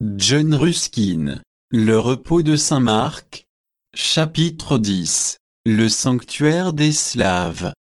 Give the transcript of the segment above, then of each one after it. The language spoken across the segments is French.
John Ruskin. Le repos de saint Marc. Chapitre 10. Le sanctuaire des Slaves.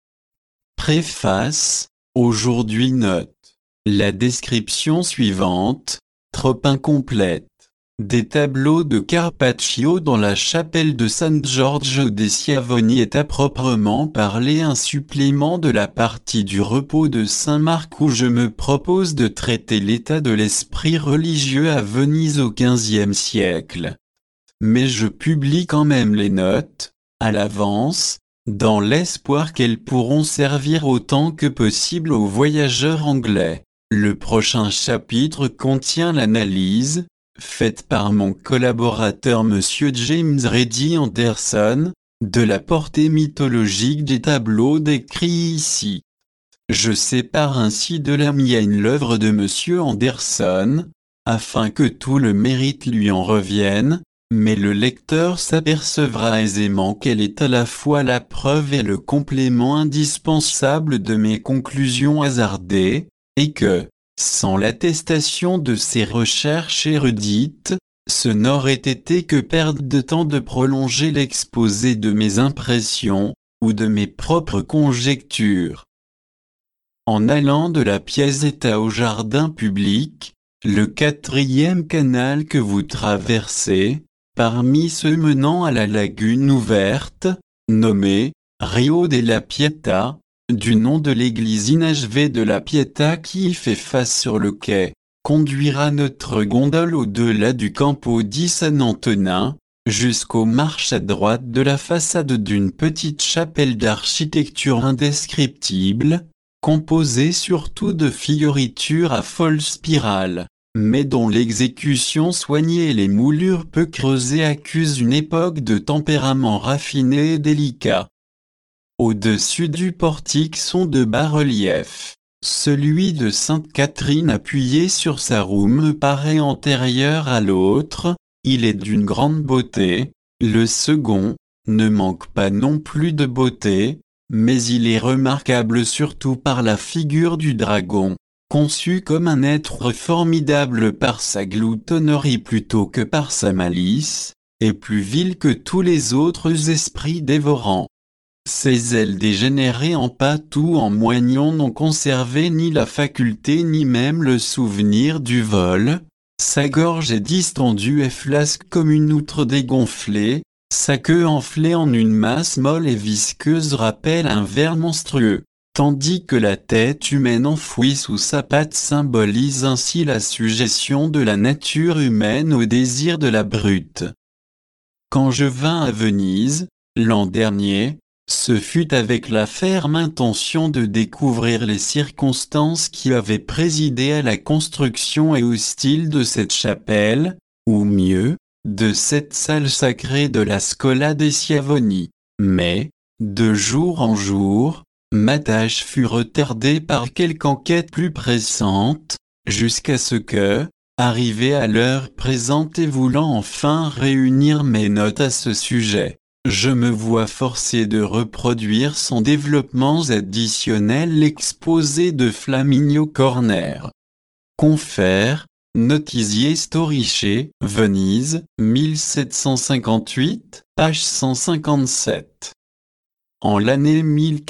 Préface. Aujourd'hui note. La description suivante, trop incomplète, des tableaux de Carpaccio dans la chapelle de San Giorgio dei Schiavoni est à proprement parler un supplément de la partie du repos de saint Marc où je me propose de traiter l'état de l'esprit religieux à Venise au XVe siècle. Mais je publie quand même les notes, à l'avance, dans l'espoir qu'elles pourront servir autant que possible aux voyageurs anglais. Le prochain chapitre contient l'analyse, faite par mon collaborateur Monsieur James Ready Anderson, de la portée mythologique des tableaux décrits ici. Je sépare ainsi de la mienne l'œuvre de Monsieur Anderson, afin que tout le mérite lui en revienne, mais le lecteur s'apercevra aisément qu'elle est à la fois la preuve et le complément indispensable de mes conclusions hasardées, et que, sans l'attestation de ces recherches érudites, ce n'aurait été que perte de temps de prolonger l'exposé de mes impressions, ou de mes propres conjectures. En allant de la Piazzetta au jardin public, le 4e canal que vous traversez, parmi ceux menant à la lagune ouverte, nommée Rio della Pietà, du nom de l'église inachevée de la Pietà qui y fait face sur le quai, conduira notre gondole au-delà du Campo di San Antonin, jusqu'aux marches à droite de la façade d'une petite chapelle d'architecture indescriptible, composée surtout de fioritures à folle spirale, mais dont l'exécution soignée et les moulures peu creusées accusent une époque de tempérament raffiné et délicat. Au-dessus du portique sont deux bas-reliefs. Celui de Sainte Catherine appuyé sur sa roue me paraît antérieur à l'autre, il est d'une grande beauté. Le second ne manque pas non plus de beauté, mais il est remarquable surtout par la figure du dragon, conçu comme un être formidable par sa gloutonnerie plutôt que par sa malice, et plus vil que tous les autres esprits dévorants. Ses ailes dégénérées en pâte ou en moignon n'ont conservé ni la faculté ni même le souvenir du vol, sa gorge est distendue et flasque comme une outre dégonflée, sa queue enflée en une masse molle et visqueuse rappelle un ver monstrueux, tandis que la tête humaine enfouie sous sa patte symbolise ainsi la sujétion de la nature humaine au désir de la brute. Quand je vins à Venise, l'an dernier, ce fut avec la ferme intention de découvrir les circonstances qui avaient présidé à la construction et au style de cette chapelle, ou mieux, de cette salle sacrée de la Scola dei Schiavoni. Mais, de jour en jour, ma tâche fut retardée par quelque enquête plus pressante, jusqu'à ce que, arrivé à l'heure présente et voulant enfin réunir mes notes à ce sujet, je me vois forcé de reproduire sans développements additionnels l'exposé de Flaminio Corner. Confère, Notizie Storiche, Venise, 1758, page 157. En l'année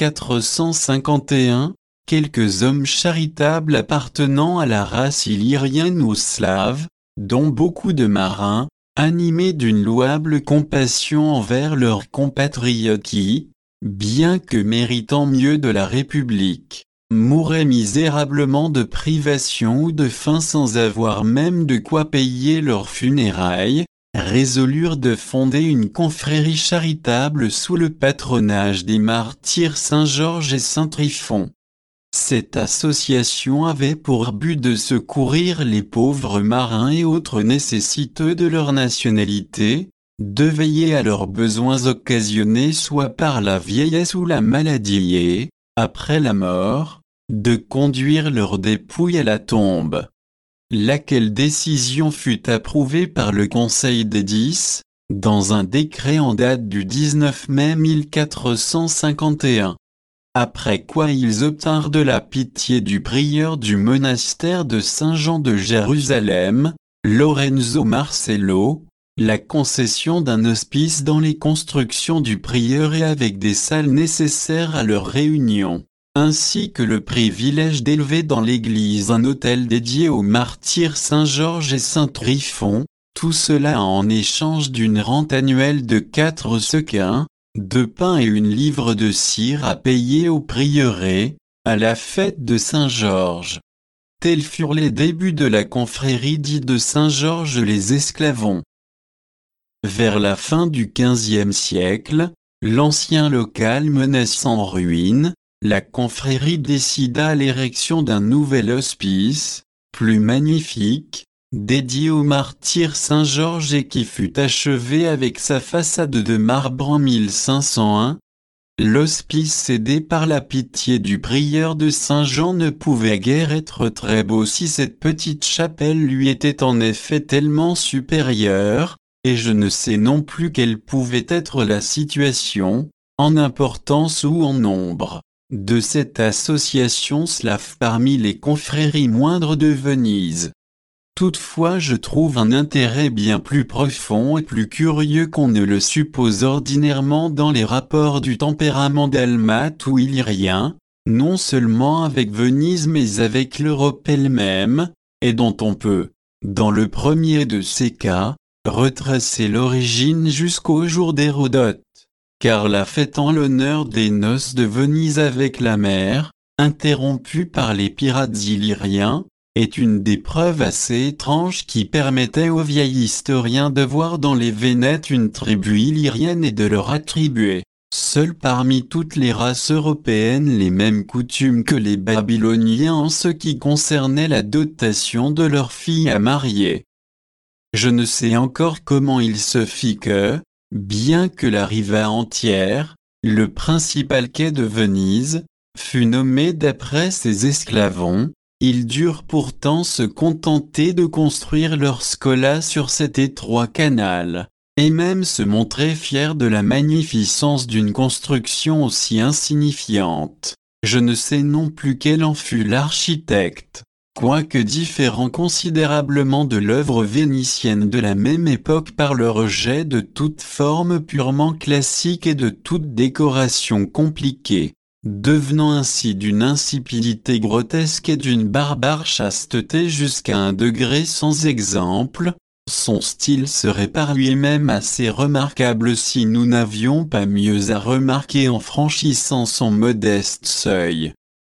1451, quelques hommes charitables appartenant à la race illyrienne ou slave, dont beaucoup de marins, animés d'une louable compassion envers leurs compatriotes qui, bien que méritant mieux de la République, mouraient misérablement de privation ou de faim sans avoir même de quoi payer leurs funérailles, résolurent de fonder une confrérie charitable sous le patronage des martyrs Saint-Georges et Saint-Tryphon. Cette association avait pour but de secourir les pauvres marins et autres nécessiteux de leur nationalité, de veiller à leurs besoins occasionnés soit par la vieillesse ou la maladie et, après la mort, de conduire leurs dépouilles à la tombe. Laquelle décision fut approuvée par le Conseil des 10, dans un décret en date du 19 mai 1451. Après quoi ils obtinrent de la pitié du prieur du monastère de Saint-Jean de Jérusalem, Lorenzo Marcello, la concession d'un hospice dans les constructions du prieuré avec des salles nécessaires à leur réunion, ainsi que le privilège d'élever dans l'église un autel dédié aux martyrs Saint-Georges et Saint-Tryphon, tout cela en échange d'une rente annuelle de 4 sequins, de pain et une livre de cire à payer au prieuré, à la fête de Saint-Georges. Tels furent les débuts de la confrérie dite de Saint-Georges les Esclavons. Vers la fin du XVe siècle, l'ancien local menaçant en ruine, la confrérie décida l'érection d'un nouvel hospice, plus magnifique, dédié au martyr Saint-Georges et qui fut achevé avec sa façade de marbre en 1501. L'hospice cédé par la pitié du prieur de Saint-Jean ne pouvait guère être très beau si cette petite chapelle lui était en effet tellement supérieure, et je ne sais non plus quelle pouvait être la situation, en importance ou en nombre, de cette association slave parmi les confréries moindres de Venise. Toutefois je trouve un intérêt bien plus profond et plus curieux qu'on ne le suppose ordinairement dans les rapports du tempérament dalmate ou illyrien, non seulement avec Venise mais avec l'Europe elle-même, et dont on peut, dans le premier de ces cas, retracer l'origine jusqu'au jour d'Hérodote, car la fête en l'honneur des noces de Venise avec la mer, interrompue par les pirates illyriens, est une des preuves assez étranges qui permettait au vieil historien de voir dans les Vénètes une tribu illyrienne et de leur attribuer, seul parmi toutes les races européennes, les mêmes coutumes que les Babyloniens en ce qui concernait la dotation de leurs filles à marier. Je ne sais encore comment il se fit que, bien que la riva entière, le principal quai de Venise, fut nommé d'après ces esclavons, ils durent pourtant se contenter de construire leur scola sur cet étroit canal, et même se montrer fiers de la magnificence d'une construction aussi insignifiante. Je ne sais non plus quel en fut l'architecte, quoique différant considérablement de l'œuvre vénitienne de la même époque par le rejet de toute forme purement classique et de toute décoration compliquée, devenant ainsi d'une insipidité grotesque et d'une barbare chasteté jusqu'à un degré sans exemple. Son style serait par lui-même assez remarquable si nous n'avions pas mieux à remarquer en franchissant son modeste seuil.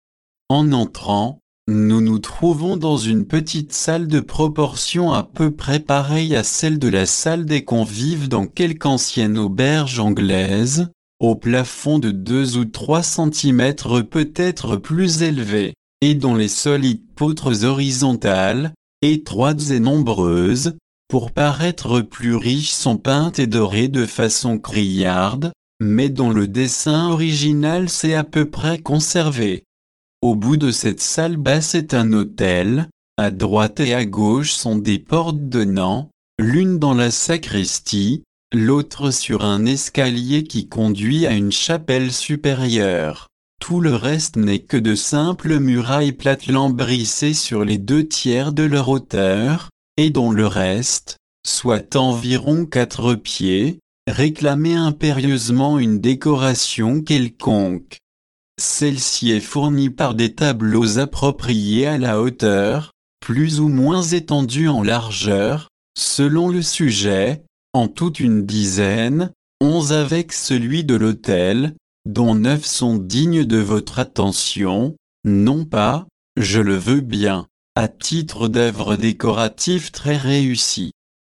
En entrant, nous nous trouvons dans une petite salle de proportion à peu près pareille à celle de la salle des convives dans quelque ancienne auberge anglaise, au plafond de 2 ou 3 centimètres peut-être plus élevé, et dont les solides poutres horizontales, étroites et nombreuses, pour paraître plus riches sont peintes et dorées de façon criarde, mais dont le dessin original s'est à peu près conservé. Au bout de cette salle basse est un autel, à droite et à gauche sont des portes donnant, l'une dans la sacristie, l'autre sur un escalier qui conduit à une chapelle supérieure. Tout le reste n'est que de simples murailles plates lambrissées sur les 2/3 de leur hauteur, et dont le reste, soit environ 4 pieds, réclamait impérieusement une décoration quelconque. Celle-ci est fournie par des tableaux appropriés à la hauteur, plus ou moins étendus en largeur, selon le sujet, en toute une dizaine, 11 avec celui de l'autel, dont 9 sont dignes de votre attention, non pas, je le veux bien, à titre d'œuvre décorative très réussie.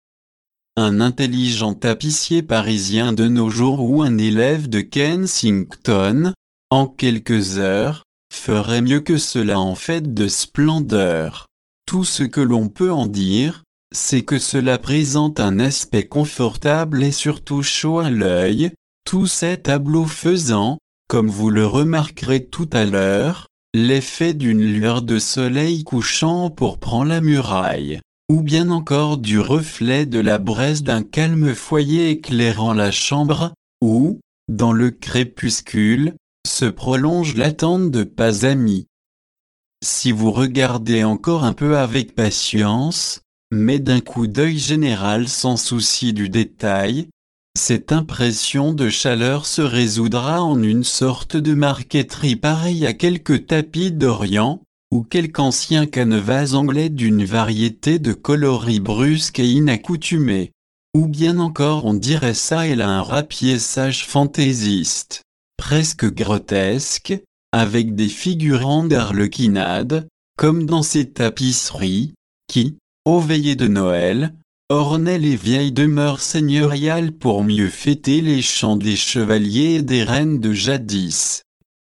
Un intelligent tapissier parisien de nos jours ou un élève de Kensington, en quelques heures, ferait mieux que cela en fait de splendeur. Tout ce que l'on peut en dire, c'est que cela présente un aspect confortable et surtout chaud à l'œil, tous ces tableaux faisant, comme vous le remarquerez tout à l'heure, l'effet d'une lueur de soleil couchant pourprant la muraille, ou bien encore du reflet de la braise d'un calme foyer éclairant la chambre, où, dans le crépuscule, se prolonge l'attente de pas amis. Si vous regardez encore un peu avec patience, mais d'un coup d'œil général sans souci du détail, cette impression de chaleur se résoudra en une sorte de marqueterie pareille à quelques tapis d'Orient, ou quelque ancien canevas anglais d'une variété de coloris brusques et inaccoutumés. Ou bien encore on dirait ça et là un rapiessage fantaisiste, presque grotesque, avec des figurants d'arlequinade, comme dans ces tapisseries, qui, aux veillées de Noël, ornaient les vieilles demeures seigneuriales pour mieux fêter les chants des chevaliers et des reines de jadis.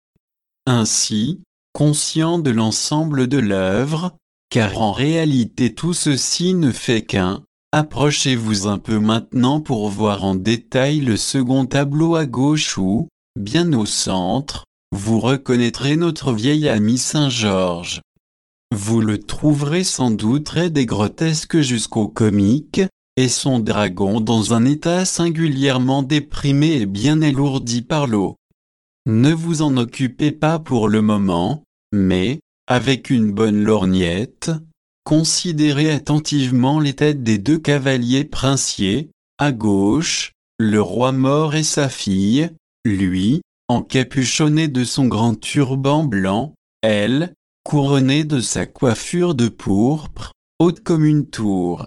Ainsi, conscient de l'ensemble de l'œuvre, car en réalité tout ceci ne fait qu'un, approchez-vous un peu maintenant pour voir en détail le second tableau à gauche où, bien au centre, vous reconnaîtrez notre vieil ami Saint-Georges. Vous le trouverez sans doute très des grotesques jusqu'au comique, et son dragon dans un état singulièrement déprimé et bien alourdi par l'eau. Ne vous en occupez pas pour le moment, mais, avec une bonne lorgnette, considérez attentivement les têtes des deux cavaliers princiers, à gauche, le roi mort et sa fille, lui, encapuchonné de son grand turban blanc, elle, couronnée de sa coiffure de pourpre, haute comme une tour.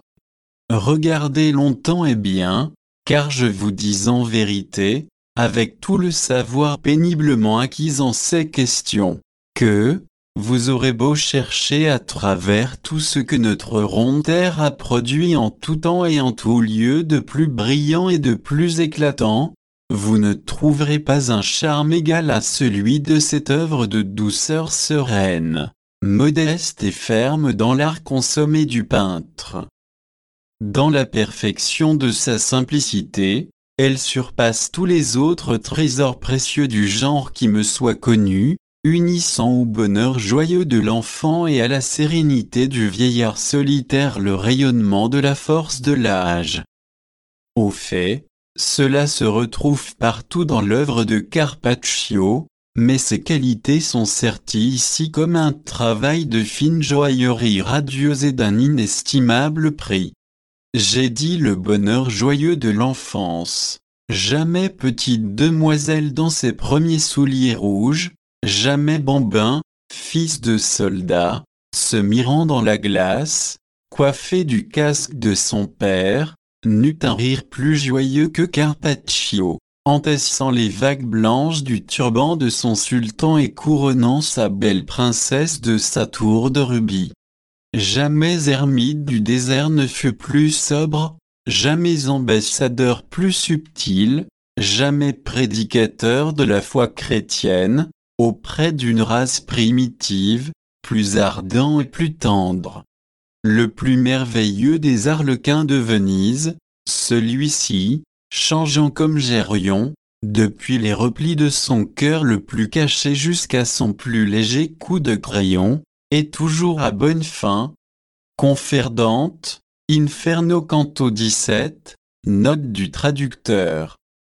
Regardez longtemps et bien, car je vous dis en vérité, avec tout le savoir péniblement acquis en ces questions, que, vous aurez beau chercher à travers tout ce que notre ronde terre a produit en tout temps et en tout lieu de plus brillant et de plus éclatant, vous ne trouverez pas un charme égal à celui de cette œuvre de douceur sereine, modeste et ferme dans l'art consommé du peintre. Dans la perfection de sa simplicité, elle surpasse tous les autres trésors précieux du genre qui me soient connus, unissant au bonheur joyeux de l'enfant et à la sérénité du vieillard solitaire le rayonnement de la force de l'âge. Au fait, cela se retrouve partout dans l'œuvre de Carpaccio, mais ses qualités sont serties ici comme un travail de fine joaillerie radieuse et d'un inestimable prix. J'ai dit le bonheur joyeux de l'enfance. Jamais petite demoiselle dans ses premiers souliers rouges, jamais bambin, fils de soldat, se mirant dans la glace, coiffé du casque de son père, n'eut un rire plus joyeux que Carpaccio, entassant les vagues blanches du turban de son sultan et couronnant sa belle princesse de sa tour de rubis. Jamais ermite du désert ne fut plus sobre, jamais ambassadeur plus subtil, jamais prédicateur de la foi chrétienne, auprès d'une race primitive, plus ardent et plus tendre. Le plus merveilleux des arlequins de Venise, celui-ci, changeant comme Gérion, depuis les replis de son cœur le plus caché jusqu'à son plus léger coup de crayon, est toujours à bonne fin. Conferdante, Inferno Canto 17, note du traducteur.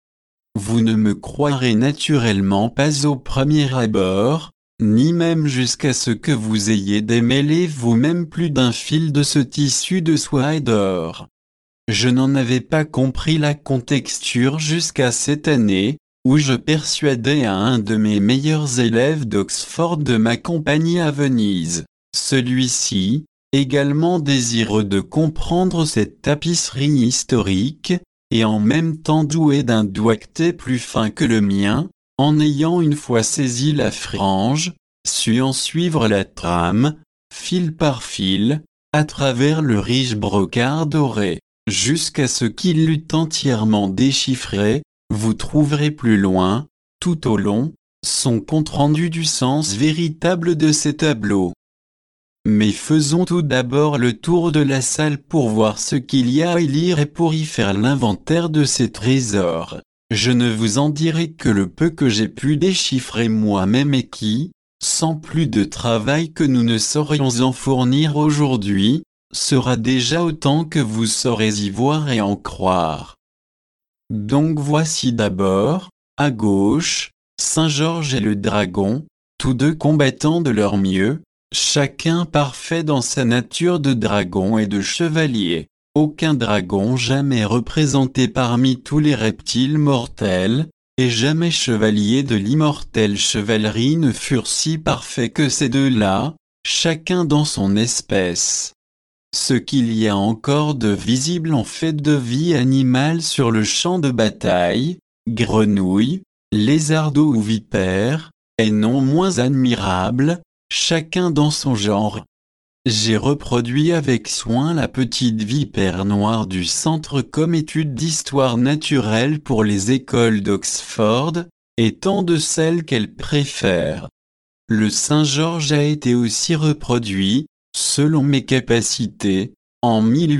Vous ne me croirez naturellement pas au premier abord, ni même jusqu'à ce que vous ayez démêlé vous-même plus d'un fil de ce tissu de soie et d'or. Je n'en avais pas compris la contexture jusqu'à cette année, où je persuadais à un de mes meilleurs élèves d'Oxford de m'accompagner à Venise. Celui-ci, également désireux de comprendre cette tapisserie historique, et en même temps doué d'un doigté plus fin que le mien, en ayant une fois saisi la frange, sut en suivre la trame, fil par fil, à travers le riche brocart doré, jusqu'à ce qu'il l'eût entièrement déchiffré. Vous trouverez plus loin, tout au long, son compte-rendu du sens véritable de ces tableaux. Mais faisons tout d'abord le tour de la salle pour voir ce qu'il y a à y lire et pour y faire l'inventaire de ces trésors. Je ne vous en dirai que le peu que j'ai pu déchiffrer moi-même et qui, sans plus de travail que nous ne saurions en fournir aujourd'hui, sera déjà autant que vous saurez y voir et en croire. Donc voici d'abord, à gauche, Saint-Georges et le dragon, tous deux combattant de leur mieux, chacun parfait dans sa nature de dragon et de chevalier. Aucun dragon jamais représenté parmi tous les reptiles mortels, et jamais chevalier de l'immortelle chevalerie ne furent si parfaits que ces deux-là, chacun dans son espèce. Ce qu'il y a encore de visible en fait de vie animale sur le champ de bataille, grenouilles, lézardeaux ou vipères, est non moins admirable, chacun dans son genre. J'ai reproduit avec soin la petite vipère noire du Centre comme étude d'histoire naturelle pour les écoles d'Oxford, étant de celles qu'elle préfère. Le Saint-Georges a été aussi reproduit, selon mes capacités, en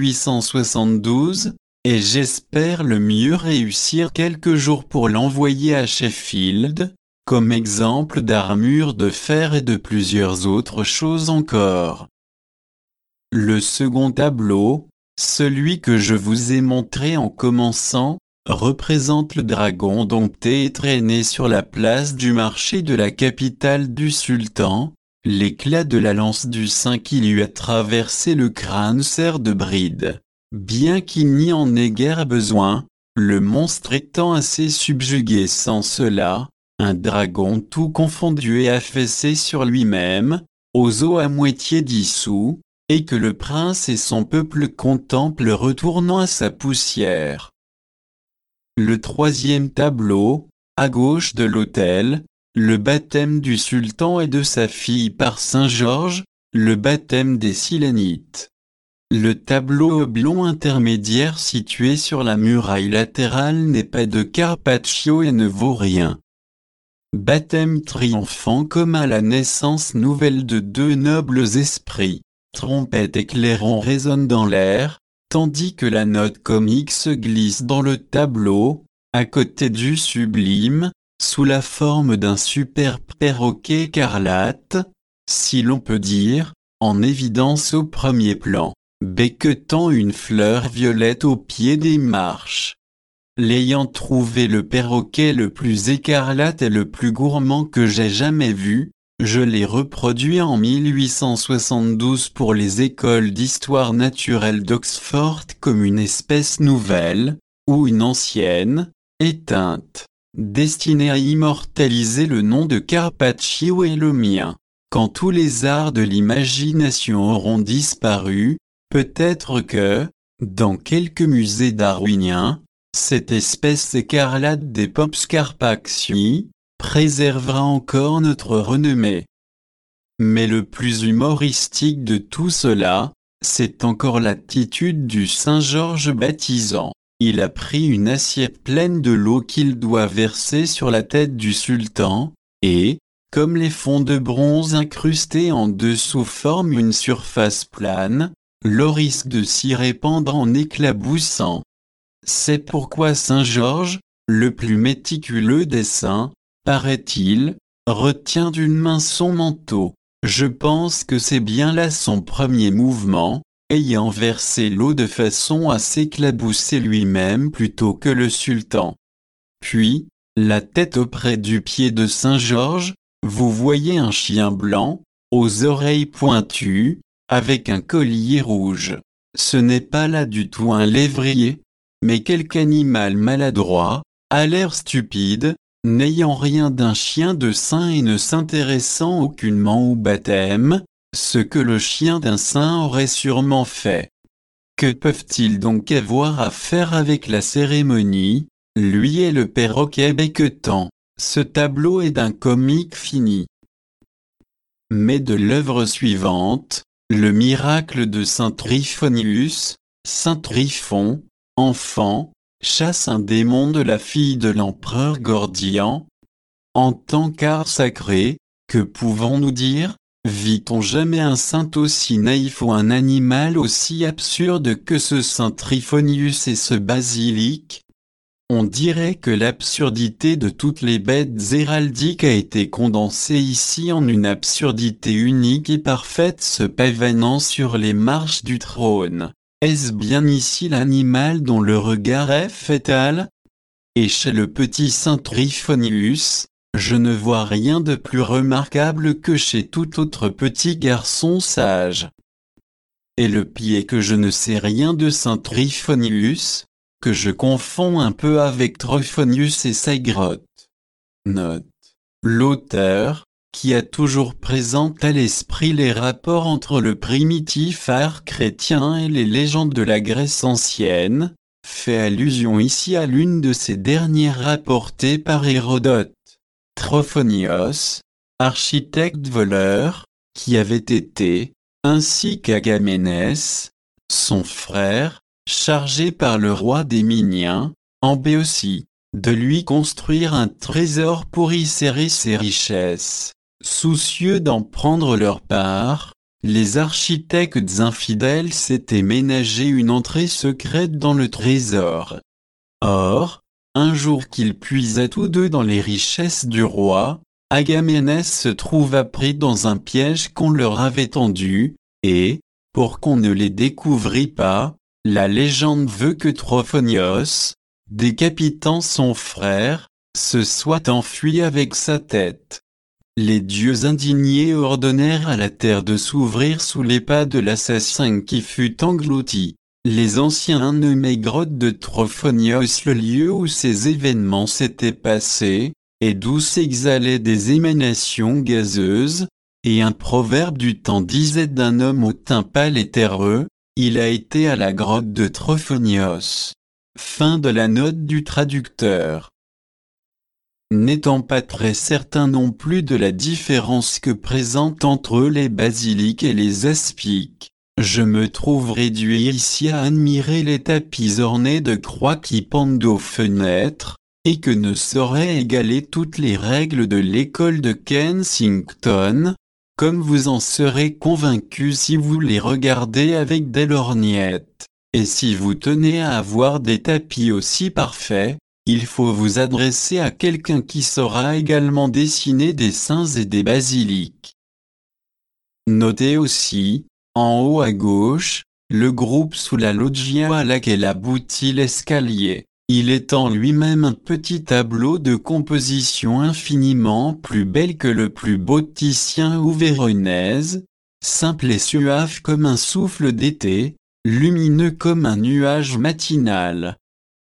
1872, et j'espère le mieux réussir quelques jours pour l'envoyer à Sheffield, comme exemple d'armure de fer et de plusieurs autres choses encore. Le second tableau, celui que je vous ai montré en commençant, représente le dragon dompté et traîné sur la place du marché de la capitale du sultan. L'éclat de la lance du saint qui lui a traversé le crâne sert de bride. Bien qu'il n'y en ait guère besoin, le monstre étant assez subjugué sans cela, un dragon tout confondu et affaissé sur lui-même, aux os à moitié dissous, et que le prince et son peuple contemplent retournant à sa poussière. Le troisième tableau, à gauche de l'autel, le baptême du sultan et de sa fille par Saint Georges, le baptême des Silanites. Le tableau oblong intermédiaire situé sur la muraille latérale n'est pas de Carpaccio et ne vaut rien. Baptême triomphant comme à la naissance nouvelle de deux nobles esprits. Trompette éclairant résonne dans l'air, tandis que la note comique se glisse dans le tableau, à côté du sublime, sous la forme d'un superbe perroquet écarlate, si l'on peut dire, en évidence au premier plan, becquetant une fleur violette au pied des marches. L'ayant trouvé le perroquet le plus écarlate et le plus gourmand que j'ai jamais vu, je l'ai reproduit en 1872 pour les écoles d'histoire naturelle d'Oxford comme une espèce nouvelle, ou une ancienne, éteinte, destinée à immortaliser le nom de Carpaccio et le mien. Quand tous les arts de l'imagination auront disparu, peut-être que, dans quelques musées darwiniens, cette espèce écarlate des Pops Carpaccii préservera encore notre renommée. Mais le plus humoristique de tout cela, c'est encore l'attitude du Saint-Georges baptisant. Il a pris une assiette pleine de l'eau qu'il doit verser sur la tête du sultan, et, comme les fonds de bronze incrustés en dessous forment une surface plane, l'eau risque de s'y répandre en éclaboussant. C'est pourquoi Saint-Georges, le plus méticuleux des saints, paraît-il, retient d'une main son manteau. Je pense que c'est bien là son premier mouvement, ayant versé l'eau de façon à s'éclabousser lui-même plutôt que le sultan. Puis, la tête auprès du pied de Saint-Georges, vous voyez un chien blanc, aux oreilles pointues, avec un collier rouge. Ce n'est pas là du tout un lévrier, mais quelque animal maladroit, à l'air stupide, n'ayant rien d'un chien de saint et ne s'intéressant aucunement au baptême, ce que le chien d'un saint aurait sûrement fait. Que peuvent-ils donc avoir à faire avec la cérémonie, lui et le perroquet becquetant? Ce tableau est d'un comique fini. Mais de l'œuvre suivante, le miracle de saint Tryphonius, saint Tryphon, enfant, chasse un démon de la fille de l'empereur Gordian. En tant qu'art sacré, que pouvons-nous dire? Vit-on jamais un saint aussi naïf ou un animal aussi absurde que ce saint Tryphonius et ce basilic? On dirait que l'absurdité de toutes les bêtes héraldiques a été condensée ici en une absurdité unique et parfaite se pavanant sur les marches du trône. Est-ce bien ici l'animal dont le regard est fatal? Et chez le petit saint Tryphonius, Je ne vois rien de plus remarquable que chez tout autre petit garçon sage. Et le pis est que je ne sais rien de saint Tryphonius, que je confonds un peu avec Trophonius et sa grotte. Note. L'auteur, qui a toujours présent à l'esprit les rapports entre le primitif art chrétien et les légendes de la Grèce ancienne, fait allusion ici à l'une de ces dernières rapportées par Hérodote. Trophonios, architecte voleur, qui avait été, ainsi qu'Agamennès, son frère, chargé par le roi des Miniens, en Béotie, de lui construire un trésor pour y serrer ses richesses. Soucieux d'en prendre leur part, les architectes infidèles s'étaient ménagé une entrée secrète dans le trésor. Or, un jour qu'ils puisaient tous deux dans les richesses du roi, Agamennès se trouva pris dans un piège qu'on leur avait tendu, et, pour qu'on ne les découvrît pas, la légende veut que Trophonios, décapitant son frère, se soit enfui avec sa tête. Les dieux indignés ordonnèrent à la terre de s'ouvrir sous les pas de l'assassin qui fut englouti. Les anciens nommaient grotte de Trophonios le lieu où ces événements s'étaient passés, et d'où s'exhalaient des émanations gazeuses, et un proverbe du temps disait d'un homme au teint pâle et terreux, il a été à la grotte de Trophonios. Fin de la note du traducteur. N'étant pas très certain non plus de la différence que présentent entre eux les basiliques et les aspics, je me trouve réduit ici à admirer les tapis ornés de croix qui pendent aux fenêtres, et que ne sauraient égaler toutes les règles de l'école de Kensington, comme vous en serez convaincu si vous les regardez avec des lorgnettes. Et si vous tenez à avoir des tapis aussi parfaits, il faut vous adresser à quelqu'un qui saura également dessiner des saints et des basiliques. Notez aussi, en haut à gauche, le groupe sous la loggia à laquelle aboutit l'escalier. Il est en lui-même un petit tableau de composition infiniment plus belle que le plus beau Titien ou Véronèse, simple et suave comme un souffle d'été, lumineux comme un nuage matinal.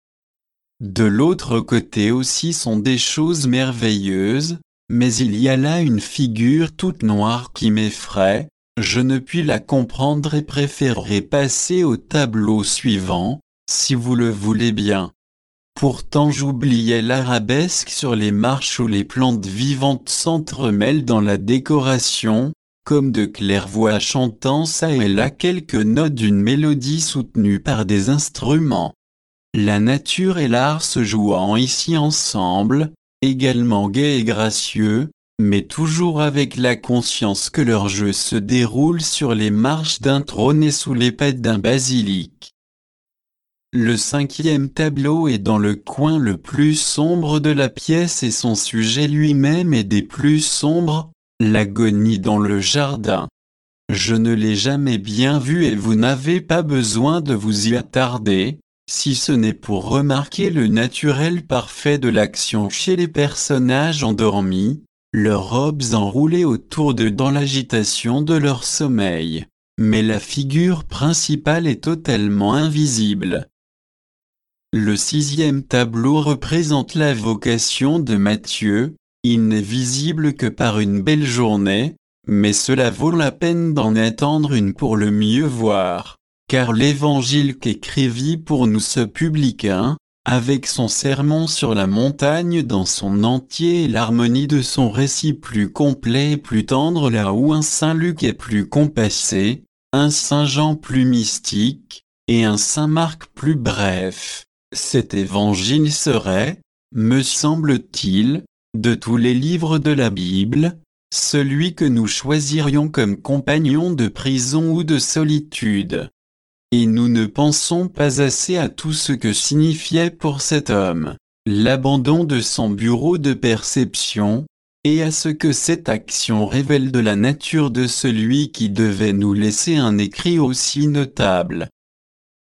De l'autre côté aussi sont des choses merveilleuses, mais il y a là une figure toute noire qui m'effraie, je ne puis la comprendre et préférerais passer au tableau suivant, si vous le voulez bien. Pourtant j'oubliais l'arabesque sur les marches où les plantes vivantes s'entremêlent dans la décoration, comme de claires-voix chantant çà et là quelques notes d'une mélodie soutenue par des instruments. La nature et l'art se jouant ici ensemble, également gais et gracieux, mais toujours avec la conscience que leur jeu se déroule sur les marches d'un trône et sous les pas d'un basilic. Le 5e tableau est dans le coin le plus sombre de la pièce et son sujet lui-même est des plus sombres, l'agonie dans le jardin. Je ne l'ai jamais bien vu et vous n'avez pas besoin de vous y attarder, si ce n'est pour remarquer le naturel parfait de l'action chez les personnages endormis, leurs robes enroulées autour d'eux dans l'agitation de leur sommeil. Mais la figure principale est totalement invisible. Le 6e tableau représente la vocation de Matthieu, il n'est visible que par une belle journée, mais cela vaut la peine d'en attendre une pour le mieux voir. Car l'évangile qu'écrivit pour nous ce publicain, avec son sermon sur la montagne dans son entier et l'harmonie de son récit plus complet et plus tendre là où un saint Luc est plus compassé, un saint Jean plus mystique, et un saint Marc plus bref, cet évangile serait, me semble-t-il, de tous les livres de la Bible, celui que nous choisirions comme compagnon de prison ou de solitude. Et nous ne pensons pas assez à tout ce que signifiait pour cet homme l'abandon de son bureau de perception, et à ce que cette action révèle de la nature de celui qui devait nous laisser un écrit aussi notable.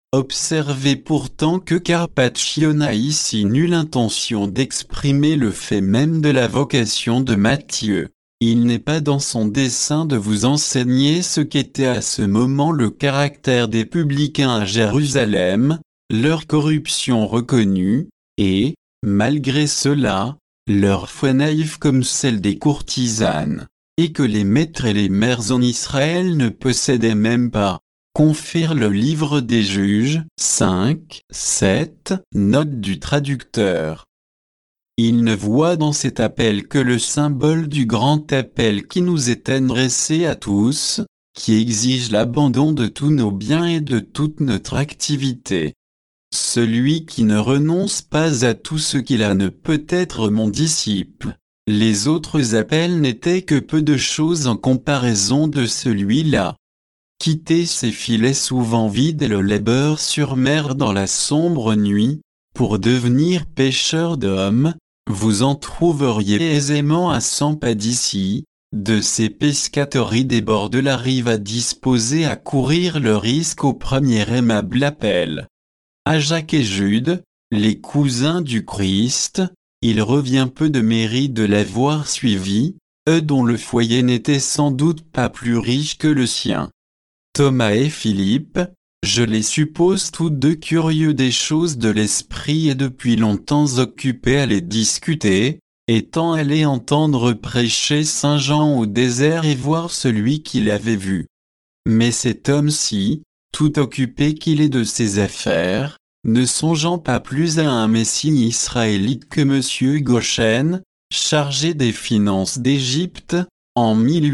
Observez pourtant que Carpaccio n'a ici nulle intention d'exprimer le fait même de la vocation de Matthieu. Il n'est pas dans son dessein de vous enseigner ce qu'était à ce moment le caractère des publicains à Jérusalem, leur corruption reconnue, et, malgré cela, leur foi naïve comme celle des courtisanes, et que les maîtres et les mères en Israël ne possédaient même pas. Confère le livre des Juges, 5, 7, note du traducteur. Il ne voit dans cet appel que le symbole du grand appel qui nous est adressé à tous, qui exige l'abandon de tous nos biens et de toute notre activité. Celui qui ne renonce pas à tout ce qu'il a ne peut être mon disciple. Les autres appels n'étaient que peu de choses en comparaison de celui-là. Quitter ses filets souvent vides et le labeur sur mer dans la sombre nuit, pour devenir pêcheur d'hommes, vous en trouveriez aisément à 100 pas d'ici, de ces pescatori des bords de la rive à disposer à courir le risque au premier aimable appel. À Jacques et Jude, les cousins du Christ, il revient peu de mérite de l'avoir suivi, eux dont le foyer n'était sans doute pas plus riche que le sien. Thomas et Philippe, je les suppose tous deux curieux des choses de l'esprit et depuis longtemps occupés à les discuter, étant allés entendre prêcher Saint Jean au désert et voir celui qui l'avait vu. Mais cet homme-ci, tout occupé qu'il est de ses affaires, ne songeant pas plus à un messie israélite que M. Goshen, chargé des finances d'Égypte, en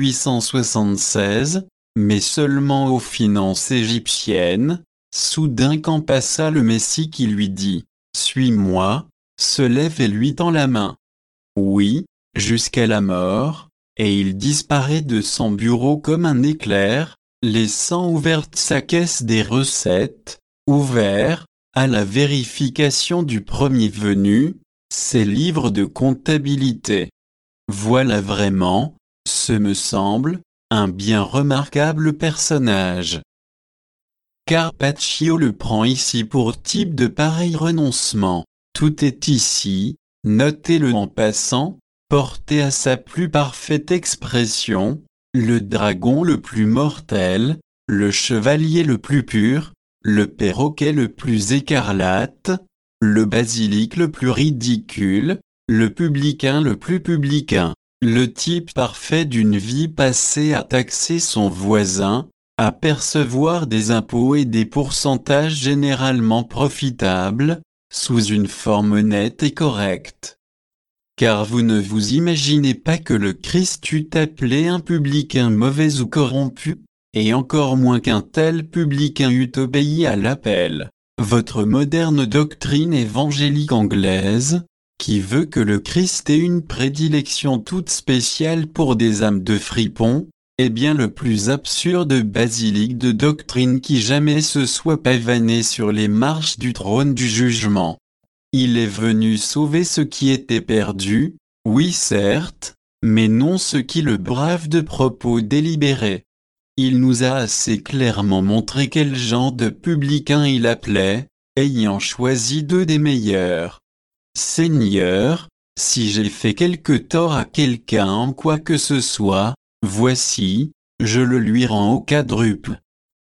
1876, mais seulement aux finances égyptiennes, soudain quand passa le Messie qui lui dit « Suis-moi », se lève et lui tend la main. Oui, jusqu'à la mort, et il disparaît de son bureau comme un éclair, laissant ouverte sa caisse des recettes, ouvert, à la vérification du premier venu, ses livres de comptabilité. Voilà vraiment, ce me semble, un bien remarquable personnage. Carpaccio le prend ici pour type de pareil renoncement. Tout est ici, notez-le en passant, porté à sa plus parfaite expression, le dragon le plus mortel, le chevalier le plus pur, le perroquet le plus écarlate, le basilic le plus ridicule, le publicain le plus publicain. Le type parfait d'une vie passée à taxer son voisin, à percevoir des impôts et des pourcentages généralement profitables, sous une forme nette et correcte. Car vous ne vous imaginez pas que le Christ eût appelé un publicain mauvais ou corrompu, et encore moins qu'un tel publicain eût obéi à l'appel. Votre moderne doctrine évangélique anglaise, qui veut que le Christ ait une prédilection toute spéciale pour des âmes de fripons, est bien le plus absurde basilic de doctrine qui jamais se soit pavané sur les marches du trône du jugement. Il est venu sauver ce qui était perdu, oui certes, mais non ceux qui le bravent de propos délibérés. Il nous a assez clairement montré quel genre de publicains il appelait, ayant choisi deux des meilleurs. Seigneur, si j'ai fait quelque tort à quelqu'un en quoi que ce soit, voici, je le lui rends au quadruple.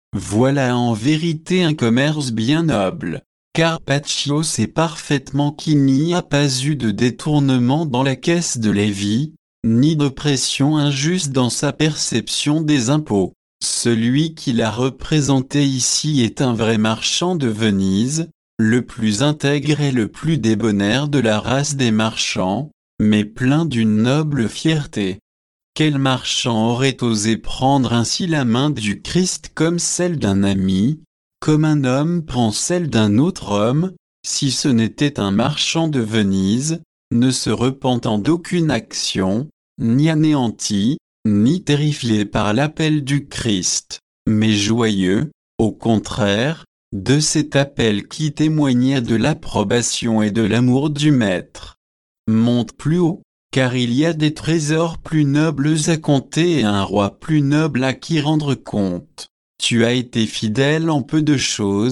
Voilà en vérité un commerce bien noble. Carpaccio sait parfaitement qu'il n'y a pas eu de détournement dans la caisse de Lévi, ni de pression injuste dans sa perception des impôts. Celui qui l'a représenté ici est un vrai marchand de Venise, le plus intègre et le plus débonnaire de la race des marchands, mais plein d'une noble fierté. Quel marchand aurait osé prendre ainsi la main du Christ comme celle d'un ami, comme un homme prend celle d'un autre homme, si ce n'était un marchand de Venise, ne se repentant d'aucune action, ni anéanti, ni terrifié par l'appel du Christ, mais joyeux, au contraire, de cet appel qui témoignait de l'approbation et de l'amour du Maître. Monte plus haut, car il y a des trésors plus nobles à compter et un roi plus noble à qui rendre compte. Tu as été fidèle en peu de choses,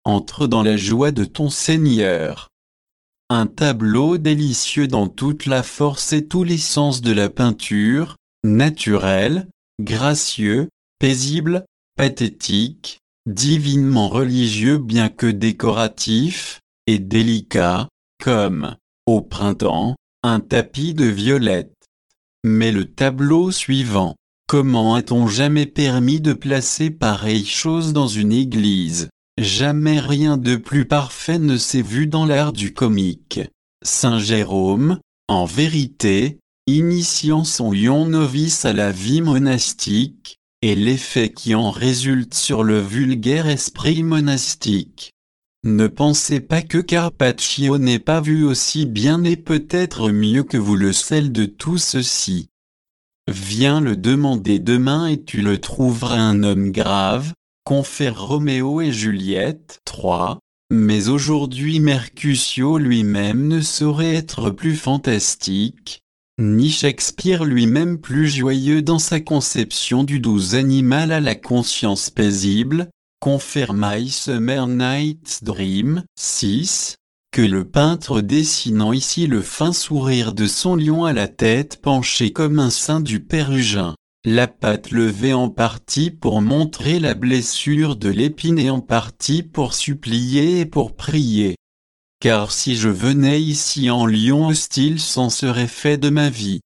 entre dans la joie de ton Seigneur. Un tableau délicieux dans toute la force et tous les sens de la peinture, naturel, gracieux, paisible, pathétique, divinement religieux bien que décoratif, et délicat, comme, au printemps, un tapis de violettes. Mais le tableau suivant, comment a-t-on jamais permis de placer pareille chose dans une église? Jamais rien de plus parfait ne s'est vu dans l'art du comique. Saint Jérôme, en vérité, initiant son lion novice à la vie monastique, et l'effet qui en résulte sur le vulgaire esprit monastique. Ne pensez pas que Carpaccio n'ait pas vu aussi bien et peut-être mieux que vous le sel de tout ceci. Viens le demander demain et tu le trouveras un homme grave, confère Roméo et Juliette 3, mais aujourd'hui Mercutio lui-même ne saurait être plus fantastique, ni Shakespeare lui-même plus joyeux dans sa conception du doux animal à la conscience paisible, confère My Summer Night's Dream 6, que le peintre dessinant ici le fin sourire de son lion à la tête penchée comme un sein du Pérugin. La patte levée en partie pour montrer la blessure de l'épine et en partie pour supplier et pour prier. Car si je venais ici en lion hostile c'en serait fait de ma vie.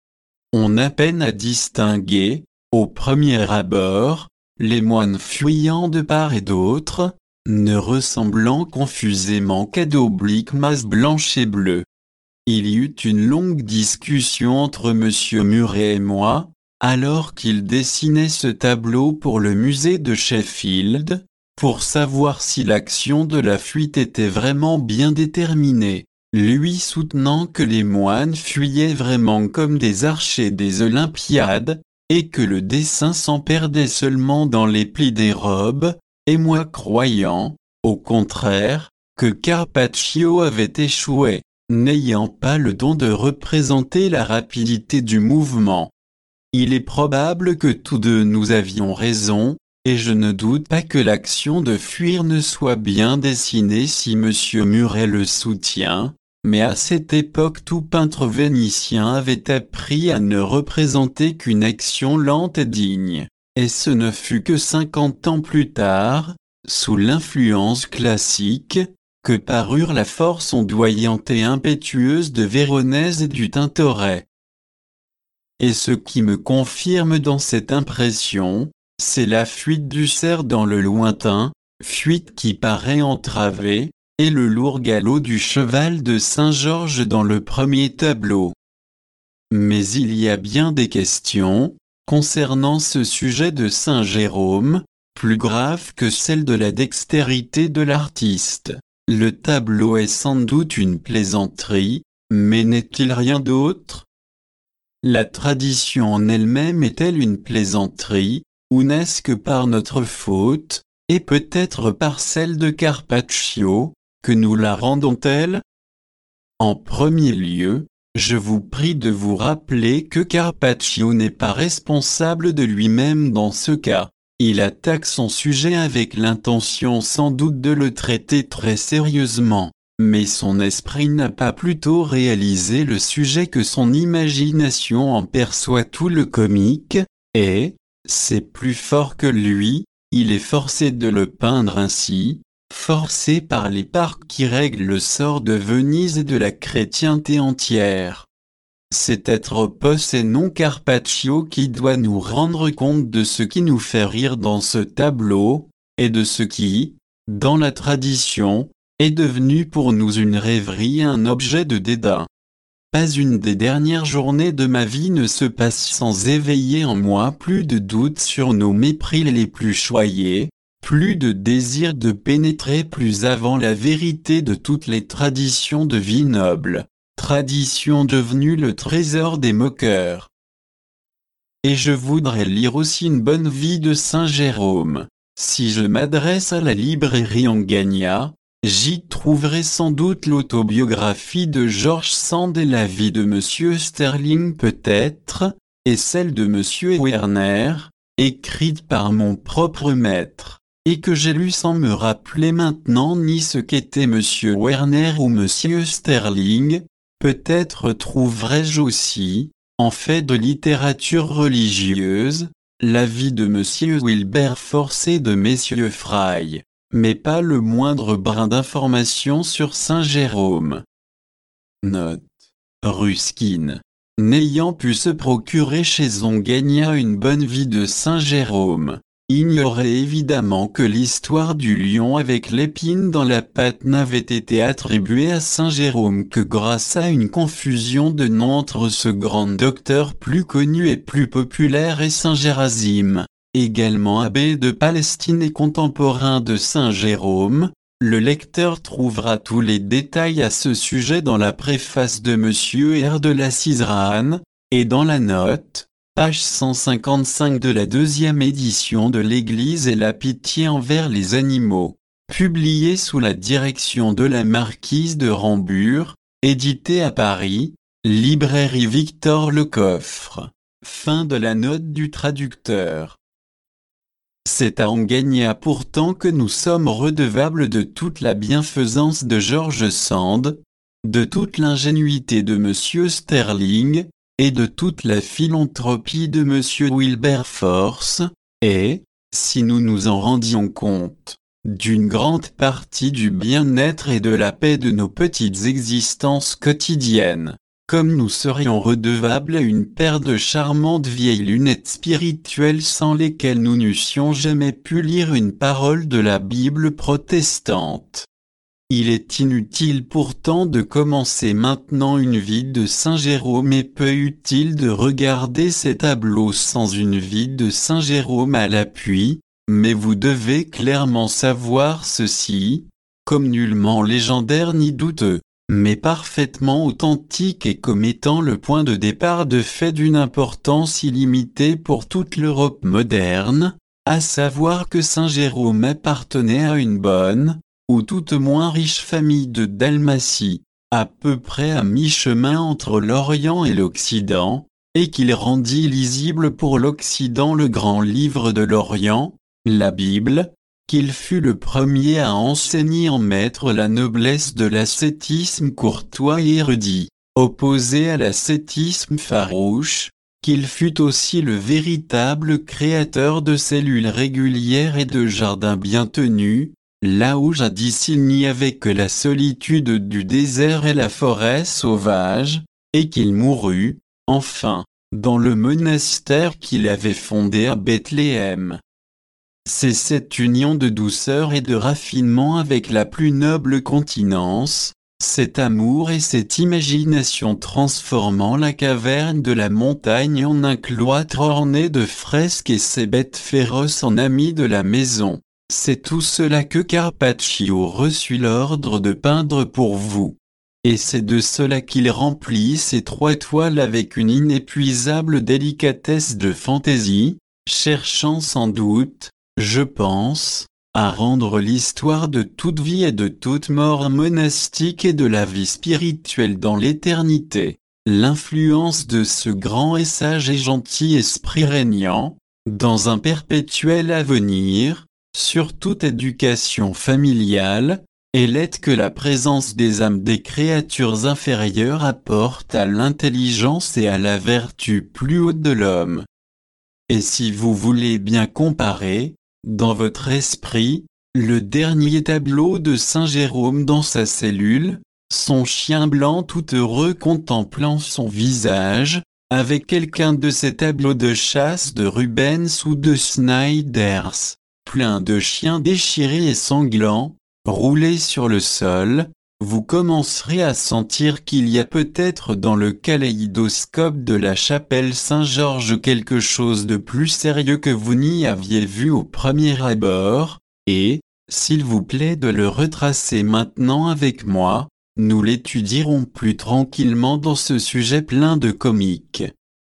On a peine à distinguer, au premier abord, les moines fuyant de part et d'autre, ne ressemblant confusément qu'à d'obliques masses blanches et bleues. Il y eut une longue discussion entre Monsieur Muret et moi, alors qu'il dessinait ce tableau pour le musée de Sheffield, pour savoir si l'action de la fuite était vraiment bien déterminée, lui soutenant que les moines fuyaient vraiment comme des archers des Olympiades, et que le dessin s'en perdait seulement dans les plis des robes, et moi croyant, au contraire, que Carpaccio avait échoué, n'ayant pas le don de représenter la rapidité du mouvement. Il est probable que tous deux nous avions raison, et je ne doute pas que l'action de fuir ne soit bien dessinée si Monsieur Muret le soutient, mais à cette époque tout peintre vénitien avait appris à ne représenter qu'une action lente et digne, et ce ne fut que 50 ans plus tard, sous l'influence classique, que parurent la force ondoyante et impétueuse de Véronèse et du Tintoret. Et ce qui me confirme dans cette impression, c'est la fuite du cerf dans le lointain, fuite qui paraît entravée, et le lourd galop du cheval de Saint-Georges dans le premier tableau. Mais il y a bien des questions, concernant ce sujet de Saint Jérôme, plus graves que celle de la dextérité de l'artiste. Le tableau est sans doute une plaisanterie, mais n'est-il rien d'autre ? La tradition en elle-même est-elle une plaisanterie, ou n'est-ce que par notre faute, et peut-être par celle de Carpaccio, que nous la rendons telle? En premier lieu, je vous prie de vous rappeler que Carpaccio n'est pas responsable de lui-même dans ce cas. Il attaque son sujet avec l'intention sans doute de le traiter très sérieusement. Mais son esprit n'a pas plutôt réalisé le sujet que son imagination en perçoit tout le comique, et, c'est plus fort que lui, il est forcé de le peindre ainsi, forcé par les parcs qui règlent le sort de Venise et de la chrétienté entière. C'est être Posse et non Carpaccio qui doit nous rendre compte de ce qui nous fait rire dans ce tableau, et de ce qui, dans la tradition, est devenu pour nous une rêverie et un objet de dédain. Pas une des dernières journées de ma vie ne se passe sans éveiller en moi plus de doutes sur nos mépris les plus choyés, plus de désir de pénétrer plus avant la vérité de toutes les traditions de vie noble, traditions devenues le trésor des moqueurs. Et je voudrais lire aussi une bonne vie de Saint Jérôme. Si je m'adresse à la librairie Angagna, j'y trouverai sans doute l'autobiographie de George Sand et la vie de Monsieur Sterling peut-être, et celle de Monsieur Werner, écrite par mon propre maître. et que j'ai lu sans me rappeler maintenant ni ce qu'était Monsieur Werner ou Monsieur Sterling, peut-être trouverai-je aussi, en fait de littérature religieuse, la vie de Monsieur Wilberforce et de Messieurs Fry, mais pas le moindre brin d'information sur Saint Jérôme. Note. Ruskin. N'ayant pu se procurer chez Onegagna une bonne vie de Saint Jérôme, ignorait évidemment que l'histoire du lion avec l'épine dans la patte n'avait été attribuée à Saint Jérôme que grâce à une confusion de noms entre ce grand docteur plus connu et plus populaire et Saint Gérasime, également abbé de Palestine et contemporain de Saint Jérôme. Le lecteur trouvera tous les détails à ce sujet dans la préface de Monsieur R. de la Ciserane, et dans la note, page 155 de la deuxième édition de l'Église et la pitié envers les animaux, publiée sous la direction de la marquise de Rambure, édité à Paris, librairie Victor Lecoffre. Fin de la note du traducteur. C'est à Onegagna pourtant que nous sommes redevables de toute la bienfaisance de George Sand, de toute l'ingénuité de Monsieur Sterling, et de toute la philanthropie de Monsieur Wilberforce, et, si nous nous en rendions compte, d'une grande partie du bien-être et de la paix de nos petites existences quotidiennes, comme nous serions redevables à une paire de charmantes vieilles lunettes spirituelles sans lesquelles nous n'eussions jamais pu lire une parole de la Bible protestante. Il est inutile pourtant de commencer maintenant une vie de Saint Jérôme et peu utile de regarder ces tableaux sans une vie de Saint Jérôme à l'appui, mais vous devez clairement savoir ceci, comme nullement légendaire ni douteux, mais parfaitement authentique et comme étant le point de départ de faits d'une importance illimitée pour toute l'Europe moderne, à savoir que Saint Jérôme appartenait à une bonne, ou tout au moins riche famille de Dalmatie, à peu près à mi-chemin entre l'Orient et l'Occident, et qu'il rendit lisible pour l'Occident le grand livre de l'Orient, la Bible, qu'il fut le premier à enseigner en maître la noblesse de l'ascétisme courtois et érudit, opposé à l'ascétisme farouche, qu'il fut aussi le véritable créateur de cellules régulières et de jardins bien tenus, là où jadis il n'y avait que la solitude du désert et la forêt sauvage, et qu'il mourut, enfin, dans le monastère qu'il avait fondé à Bethléem. C'est cette union de douceur et de raffinement avec la plus noble continence, cet amour et cette imagination transformant la caverne de la montagne en un cloître orné de fresques et ces bêtes féroces en amis de la maison. C'est tout cela que Carpaccio reçut l'ordre de peindre pour vous. Et c'est de cela qu'il remplit ces 3 toiles avec une inépuisable délicatesse de fantaisie, cherchant sans doute, je pense, à rendre l'histoire de toute vie et de toute mort monastique et de la vie spirituelle dans l'éternité, l'influence de ce grand et sage et gentil esprit régnant, dans un perpétuel avenir, sur toute éducation familiale, et l'aide que la présence des âmes des créatures inférieures apporte à l'intelligence et à la vertu plus haute de l'homme. Et si vous voulez bien comparer, dans votre esprit, le dernier tableau de Saint Jérôme dans sa cellule, son chien blanc tout heureux contemplant son visage, avec quelqu'un de ces tableaux de chasse de Rubens ou de Snyders, plein de chiens déchirés et sanglants, roulés sur le sol, vous commencerez à sentir qu'il y a peut-être dans le kaléidoscope de la chapelle Saint-Georges quelque chose de plus sérieux que vous n'y aviez vu au premier abord, et, s'il vous plaît de le retracer maintenant avec moi, nous l'étudierons plus tranquillement dans ce sujet plein de comique.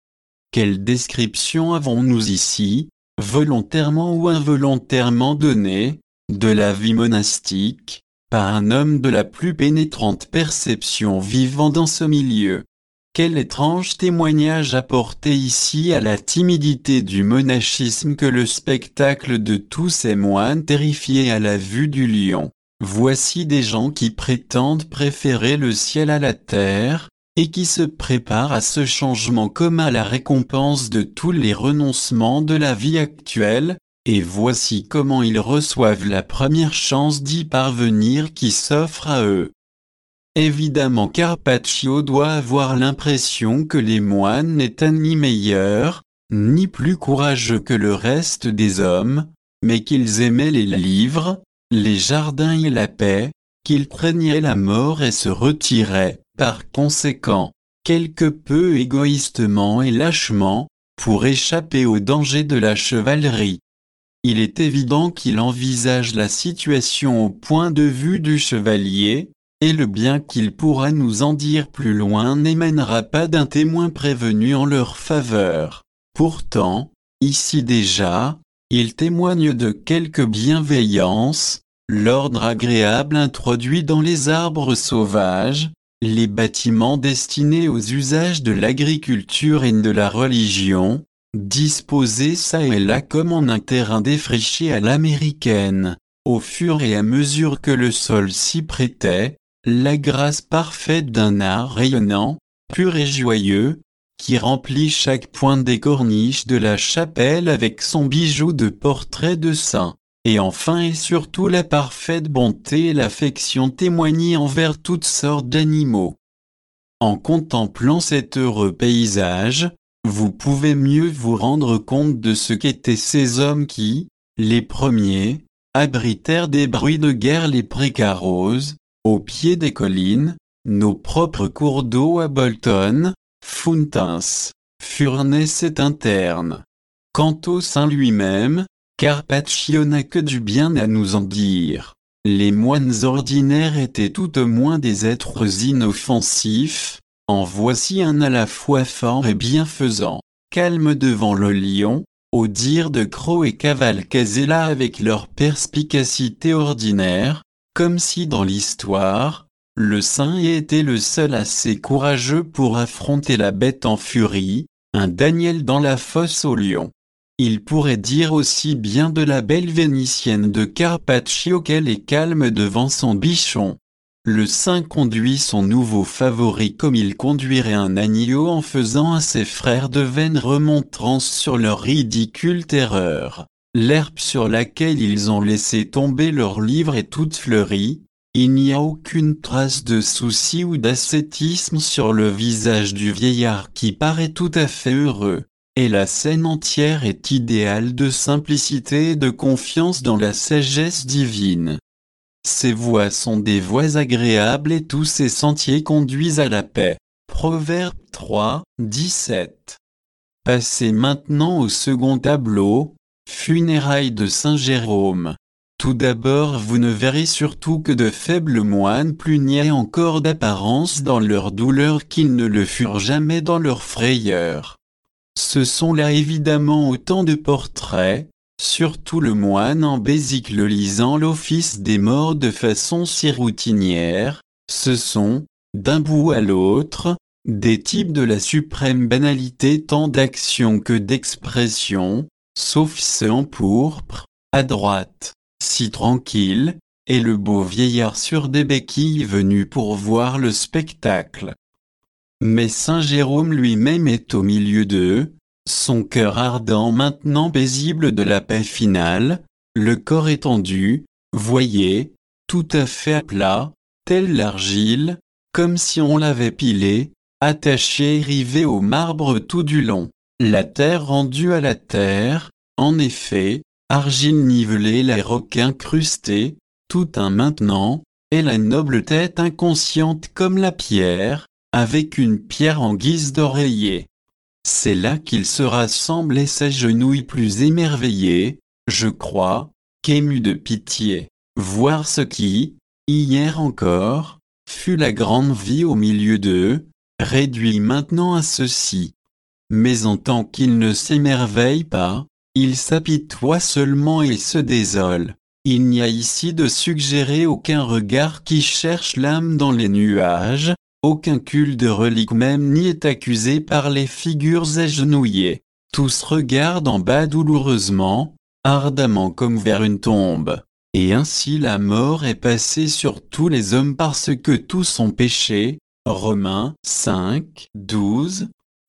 Quelle description avons-nous ici, volontairement ou involontairement donnée, de la vie monastique, par un homme de la plus pénétrante perception vivant dans ce milieu. Quel étrange témoignage apporté ici à la timidité du monachisme que le spectacle de tous ces moines terrifiés à la vue du lion. Voici des gens qui prétendent préférer le ciel à la terre, et qui se préparent à ce changement comme à la récompense de tous les renoncements de la vie actuelle, et voici comment ils reçoivent la première chance d'y parvenir qui s'offre à eux. Évidemment Carpaccio doit avoir l'impression que les moines n'étaient ni meilleurs, ni plus courageux que le reste des hommes, mais qu'ils aimaient les livres, les jardins et la paix, qu'ils craignaient la mort et se retiraient, par conséquent, quelque peu égoïstement et lâchement, pour échapper aux dangers de la chevalerie. Il est évident qu'il envisage la situation au point de vue du chevalier, et le bien qu'il pourra nous en dire plus loin n'émanera pas d'un témoin prévenu en leur faveur. Pourtant, ici déjà, il témoigne de quelque bienveillance, l'ordre agréable introduit dans les arbres sauvages, les bâtiments destinés aux usages de l'agriculture et de la religion, disposés çà et là comme en un terrain défriché à l'américaine, au fur et à mesure que le sol s'y prêtait, la grâce parfaite d'un art rayonnant, pur et joyeux, qui remplit chaque point des corniches de la chapelle avec son bijou de portraits de saints, et enfin et surtout la parfaite bonté et l'affection témoignée envers toutes sortes d'animaux. En contemplant cet heureux paysage, vous pouvez mieux vous rendre compte de ce qu'étaient ces hommes qui, les premiers, abritèrent des bruits de guerre les précaroses, au pied des collines, nos propres cours d'eau à Bolton, Fountains, Furnace et Interne. Quant au saint lui-même, Carpaccio n'a que du bien à nous en dire. Les moines ordinaires étaient tout au moins des êtres inoffensifs, en voici un à la fois fort et bienfaisant, calme devant le lion, au dire de Croc et Cavalcasella avec leur perspicacité ordinaire, comme si dans l'histoire, le saint ait été le seul assez courageux pour affronter la bête en furie, un Daniel dans la fosse au lion. Il pourrait dire aussi bien de la belle vénitienne de Carpaccio qu'elle est calme devant son bichon. Le saint conduit son nouveau favori comme il conduirait un agneau en faisant à ses frères de vaines remontrances sur leur ridicule terreur. L'herbe sur laquelle ils ont laissé tomber leur livre est toute fleurie, il n'y a aucune trace de souci ou d'ascétisme sur le visage du vieillard qui paraît tout à fait heureux, et la scène entière est idéale de simplicité et de confiance dans la sagesse divine. Ces voies sont des voies agréables et tous ces sentiers conduisent à la paix. Proverbe 3, 17. Passez maintenant au second tableau, funérailles de Saint Jérôme. Tout d'abord vous ne verrez surtout que de faibles moines plus niais encore d'apparence dans leur douleur qu'ils ne le furent jamais dans leur frayeur. Ce sont là évidemment autant de portraits, surtout le moine en bésicle lisant l'office des morts de façon si routinière, ce sont, d'un bout à l'autre, des types de la suprême banalité tant d'action que d'expression, sauf ceux en pourpre, à droite, si tranquille, et le beau vieillard sur des béquilles venu pour voir le spectacle. Mais Saint Jérôme lui-même est au milieu d'eux, son cœur ardent maintenant paisible de la paix finale, le corps étendu, voyez, tout à fait à plat, tel l'argile, comme si on l'avait pilé, attaché et rivé au marbre tout du long, la terre rendue à la terre, en effet, argile nivelée la roque incrustée, tout un maintenant, et la noble tête inconsciente comme la pierre, avec une pierre en guise d'oreiller. C'est là qu'ils se rassemblent et s'agenouillent plus émerveillés, je crois, qu'émus de pitié, voir ce qui, hier encore, fut la grande vie au milieu d'eux, réduit maintenant à ceci. Mais en tant qu'ils ne s'émerveillent pas, ils s'apitoient seulement et se désolent. Il n'y a ici de suggérer aucun regard qui cherche l'âme dans les nuages, Aucun culte de relique même n'y est accusé par les figures agenouillées. Tous regardent en bas douloureusement, ardemment comme vers une tombe. Et ainsi la mort est passée sur tous les hommes parce que tous ont péché. Romains 5, 12.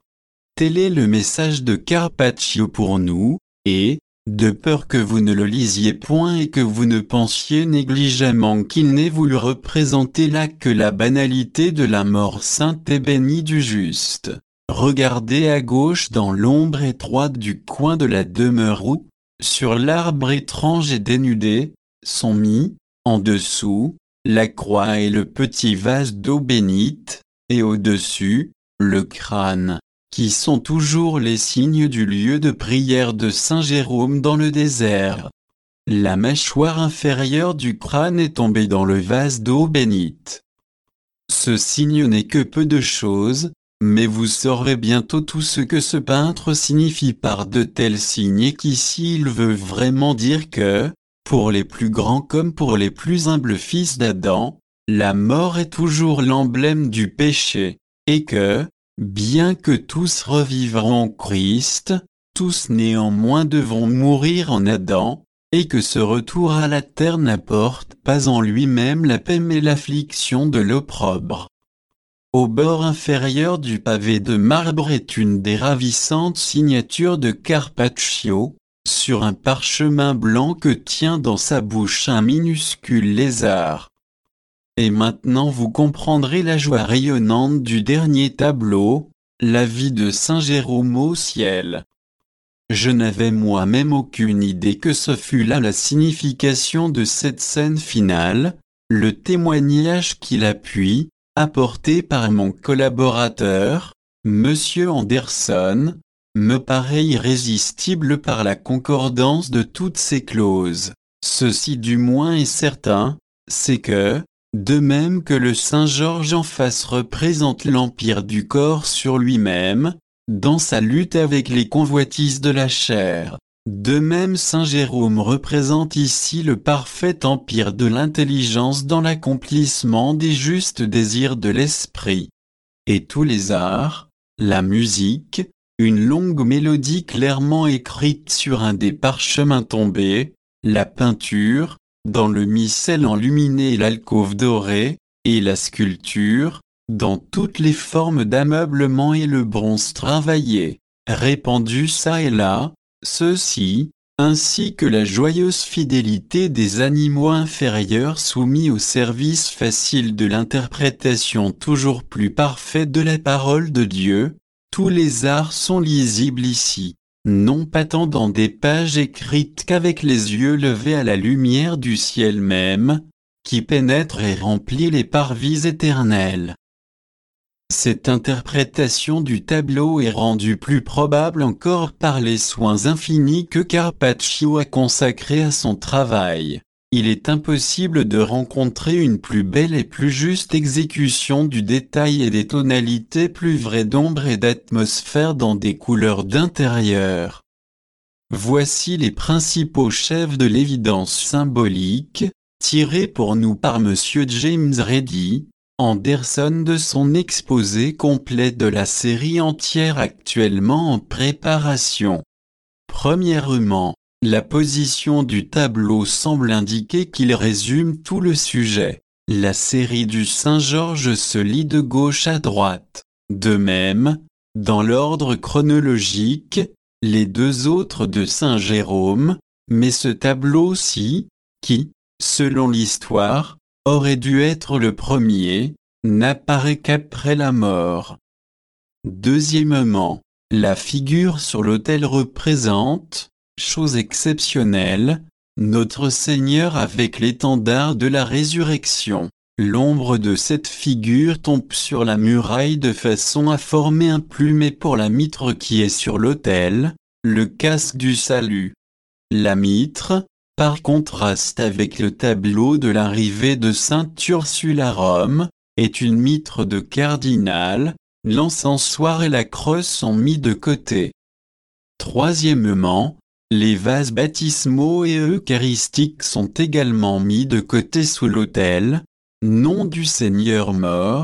Tel est le message de Carpaccio pour nous, et, de peur que vous ne le lisiez point et que vous ne pensiez négligemment qu'il n'ait voulu représenter là que la banalité de la mort sainte et bénie du juste, regardez à gauche dans l'ombre étroite du coin de la demeure où, sur l'arbre étrange et dénudé, sont mis, en dessous, la croix et le petit vase d'eau bénite, et au-dessus, le crâne, qui sont toujours les signes du lieu de prière de Saint Jérôme dans le désert. La mâchoire inférieure du crâne est tombée dans le vase d'eau bénite. Ce signe n'est que peu de choses, mais vous saurez bientôt tout ce que ce peintre signifie par de tels signes et qu'ici il veut vraiment dire que, pour les plus grands comme pour les plus humbles fils d'Adam, la mort est toujours l'emblème du péché, et que, bien que tous revivront en Christ, tous néanmoins devront mourir en Adam, et que ce retour à la terre n'apporte pas en lui-même la paix mais l'affliction de l'opprobre. Au bord inférieur du pavé de marbre est une des ravissantes signatures de Carpaccio, sur un parchemin blanc que tient dans sa bouche un minuscule lézard. Et maintenant vous comprendrez la joie rayonnante du dernier tableau, la vie de Saint Jérôme au ciel. Je n'avais moi-même aucune idée que ce fût là la signification de cette scène finale, le témoignage qu'il appuie, apporté par mon collaborateur, Monsieur Anderson, me paraît irrésistible par la concordance de toutes ces clauses. Ceci du moins est certain, c'est que, de même que le Saint Georges en face représente l'empire du corps sur lui-même, dans sa lutte avec les convoitises de la chair, de même Saint Jérôme représente ici le parfait empire de l'intelligence dans l'accomplissement des justes désirs de l'esprit. Et tous les arts, la musique, une longue mélodie clairement écrite sur un des parchemins tombés, la peinture, dans le missel enluminé et l'alcôve dorée, et la sculpture, dans toutes les formes d'ameublement et le bronze travaillé, répandu çà et là, ceci, ainsi que la joyeuse fidélité des animaux inférieurs soumis au service facile de l'interprétation toujours plus parfaite de la parole de Dieu, tous les arts sont lisibles ici. Non pas tant dans des pages écrites qu'avec les yeux levés à la lumière du ciel même, qui pénètre et remplit les parvis éternels. Cette interprétation du tableau est rendue plus probable encore par les soins infinis que Carpaccio a consacrés à son travail. Il est impossible de rencontrer une plus belle et plus juste exécution du détail et des tonalités plus vraies d'ombre et d'atmosphère dans des couleurs d'intérieur. Voici les principaux chefs de l'évidence symbolique, tirés pour nous par Monsieur James Ready, Anderson de son exposé complet de la série entière actuellement en préparation. Premièrement, la position du tableau semble indiquer qu'il résume tout le sujet. La série du Saint-Georges se lit de gauche à droite. De même, dans l'ordre chronologique, les deux autres de Saint-Jérôme, mais ce tableau-ci, qui, selon l'histoire, aurait dû être le premier, n'apparaît qu'après la mort. Deuxièmement, la figure sur l'autel représente, chose exceptionnelle, notre Seigneur avec l'étendard de la résurrection. L'ombre de cette figure tombe sur la muraille de façon à former un plumet pour la mitre qui est sur l'autel, le casque du salut. La mitre, par contraste avec le tableau de l'arrivée de Sainte Ursule à Rome, est une mitre de cardinal, l'encensoir et la creuse sont mis de côté. Troisièmement, les vases baptismaux et eucharistiques sont également mis de côté sous l'autel, non du Seigneur mort,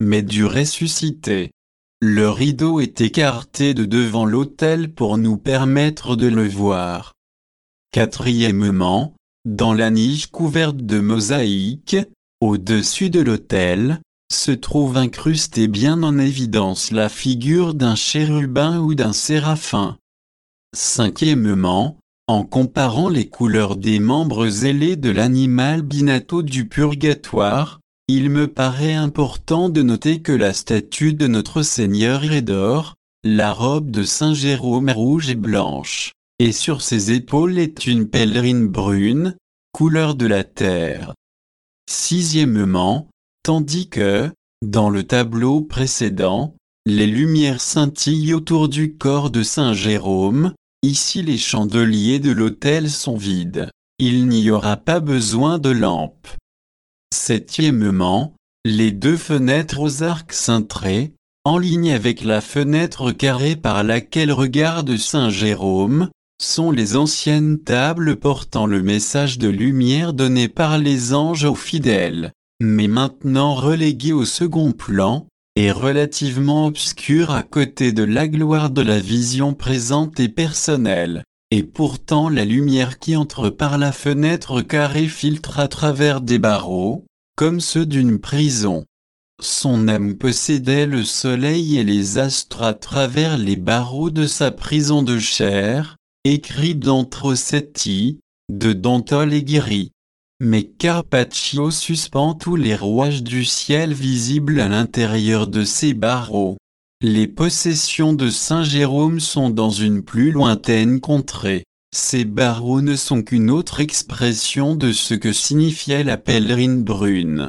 mais du ressuscité. Le rideau est écarté de devant l'autel pour nous permettre de le voir. Quatrièmement, dans la niche couverte de mosaïques, au-dessus de l'autel, se trouve incrustée bien en évidence la figure d'un chérubin ou d'un séraphin. Cinquièmement, en comparant les couleurs des membres ailés de l'animal binato du purgatoire, il me paraît important de noter que la statue de notre Seigneur est d'or, la robe de Saint Jérôme est rouge et blanche, et sur ses épaules est une pèlerine brune, couleur de la terre. Sixièmement, tandis que, dans le tableau précédent, les lumières scintillent autour du corps de Saint Jérôme, ici les chandeliers de l'autel sont vides, il n'y aura pas besoin de lampe. Septièmement, les deux fenêtres aux arcs cintrés, en ligne avec la fenêtre carrée par laquelle regarde Saint Jérôme, sont les anciennes tables portant le message de lumière donné par les anges aux fidèles, mais maintenant reléguées au second plan, et relativement obscures à côté de la gloire de la vision présente et personnelle. Et pourtant la lumière qui entre par la fenêtre carrée filtre à travers des barreaux, comme ceux d'une prison. Son âme possédait le soleil et les astres à travers les barreaux de sa prison de chair, écrit d'entre Rossetti, de Dante Alighieri. Mais Carpaccio suspend tous les rouages du ciel visibles à l'intérieur de ces barreaux. Les possessions de Saint Jérôme sont dans une plus lointaine contrée. Ces barreaux ne sont qu'une autre expression de ce que signifiait la pèlerine brune.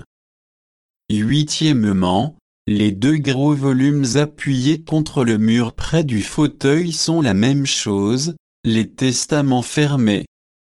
Huitièmement, les deux gros volumes appuyés contre le mur près du fauteuil sont la même chose, les testaments fermés.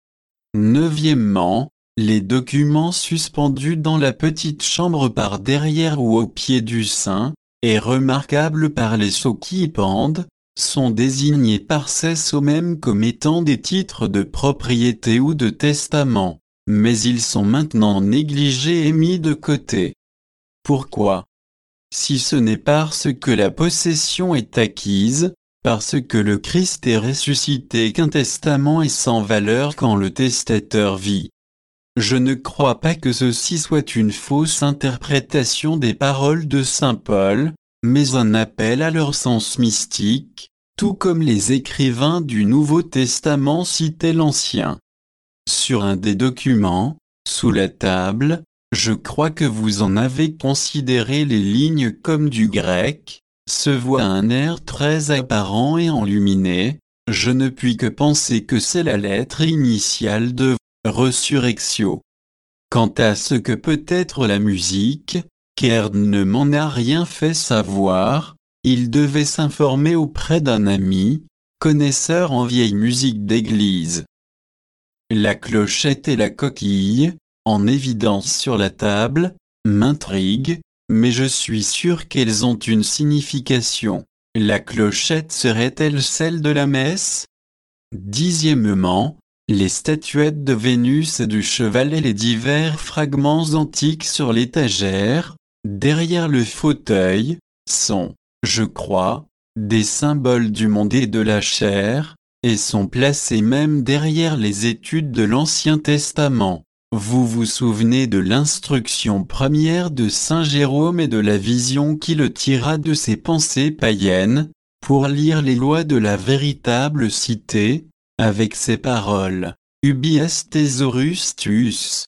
Neuvièmement, les documents suspendus dans la petite chambre par derrière ou au pied du saint, et remarquables par les sceaux qui y pendent, sont désignés par Cécile même comme étant des titres de propriété ou de testament, mais ils sont maintenant négligés et mis de côté. Pourquoi? Si ce n'est parce que la possession est acquise, parce que le Christ est ressuscité qu'un testament est sans valeur quand le testateur vit. Je ne crois pas que ceci soit une fausse interprétation des paroles de saint Paul, mais un appel à leur sens mystique, tout comme les écrivains du Nouveau Testament citaient l'Ancien. Sur un des documents, sous la table, je crois que vous en avez considéré les lignes comme du grec, se voit un air très apparent et enluminé, je ne puis que penser que c'est la lettre initiale de Resurrectio. Quant à ce que peut être la musique, Caird ne m'en a rien fait savoir, il devait s'informer auprès d'un ami, connaisseur en vieille musique d'église. La clochette et la coquille, en évidence sur la table, m'intriguent, mais je suis sûr qu'elles ont une signification. La clochette serait-elle celle de la messe? Dixièmement, les statuettes de Vénus et du cheval et les divers fragments antiques sur l'étagère, derrière le fauteuil, sont, je crois, des symboles du monde et de la chair, et sont placés même derrière les études de l'Ancien Testament. Vous vous souvenez de l'instruction première de Saint Jérôme et de la vision qui le tira de ses pensées païennes, pour lire les lois de la véritable cité, avec ces paroles, Ubi est thesaurus tuus.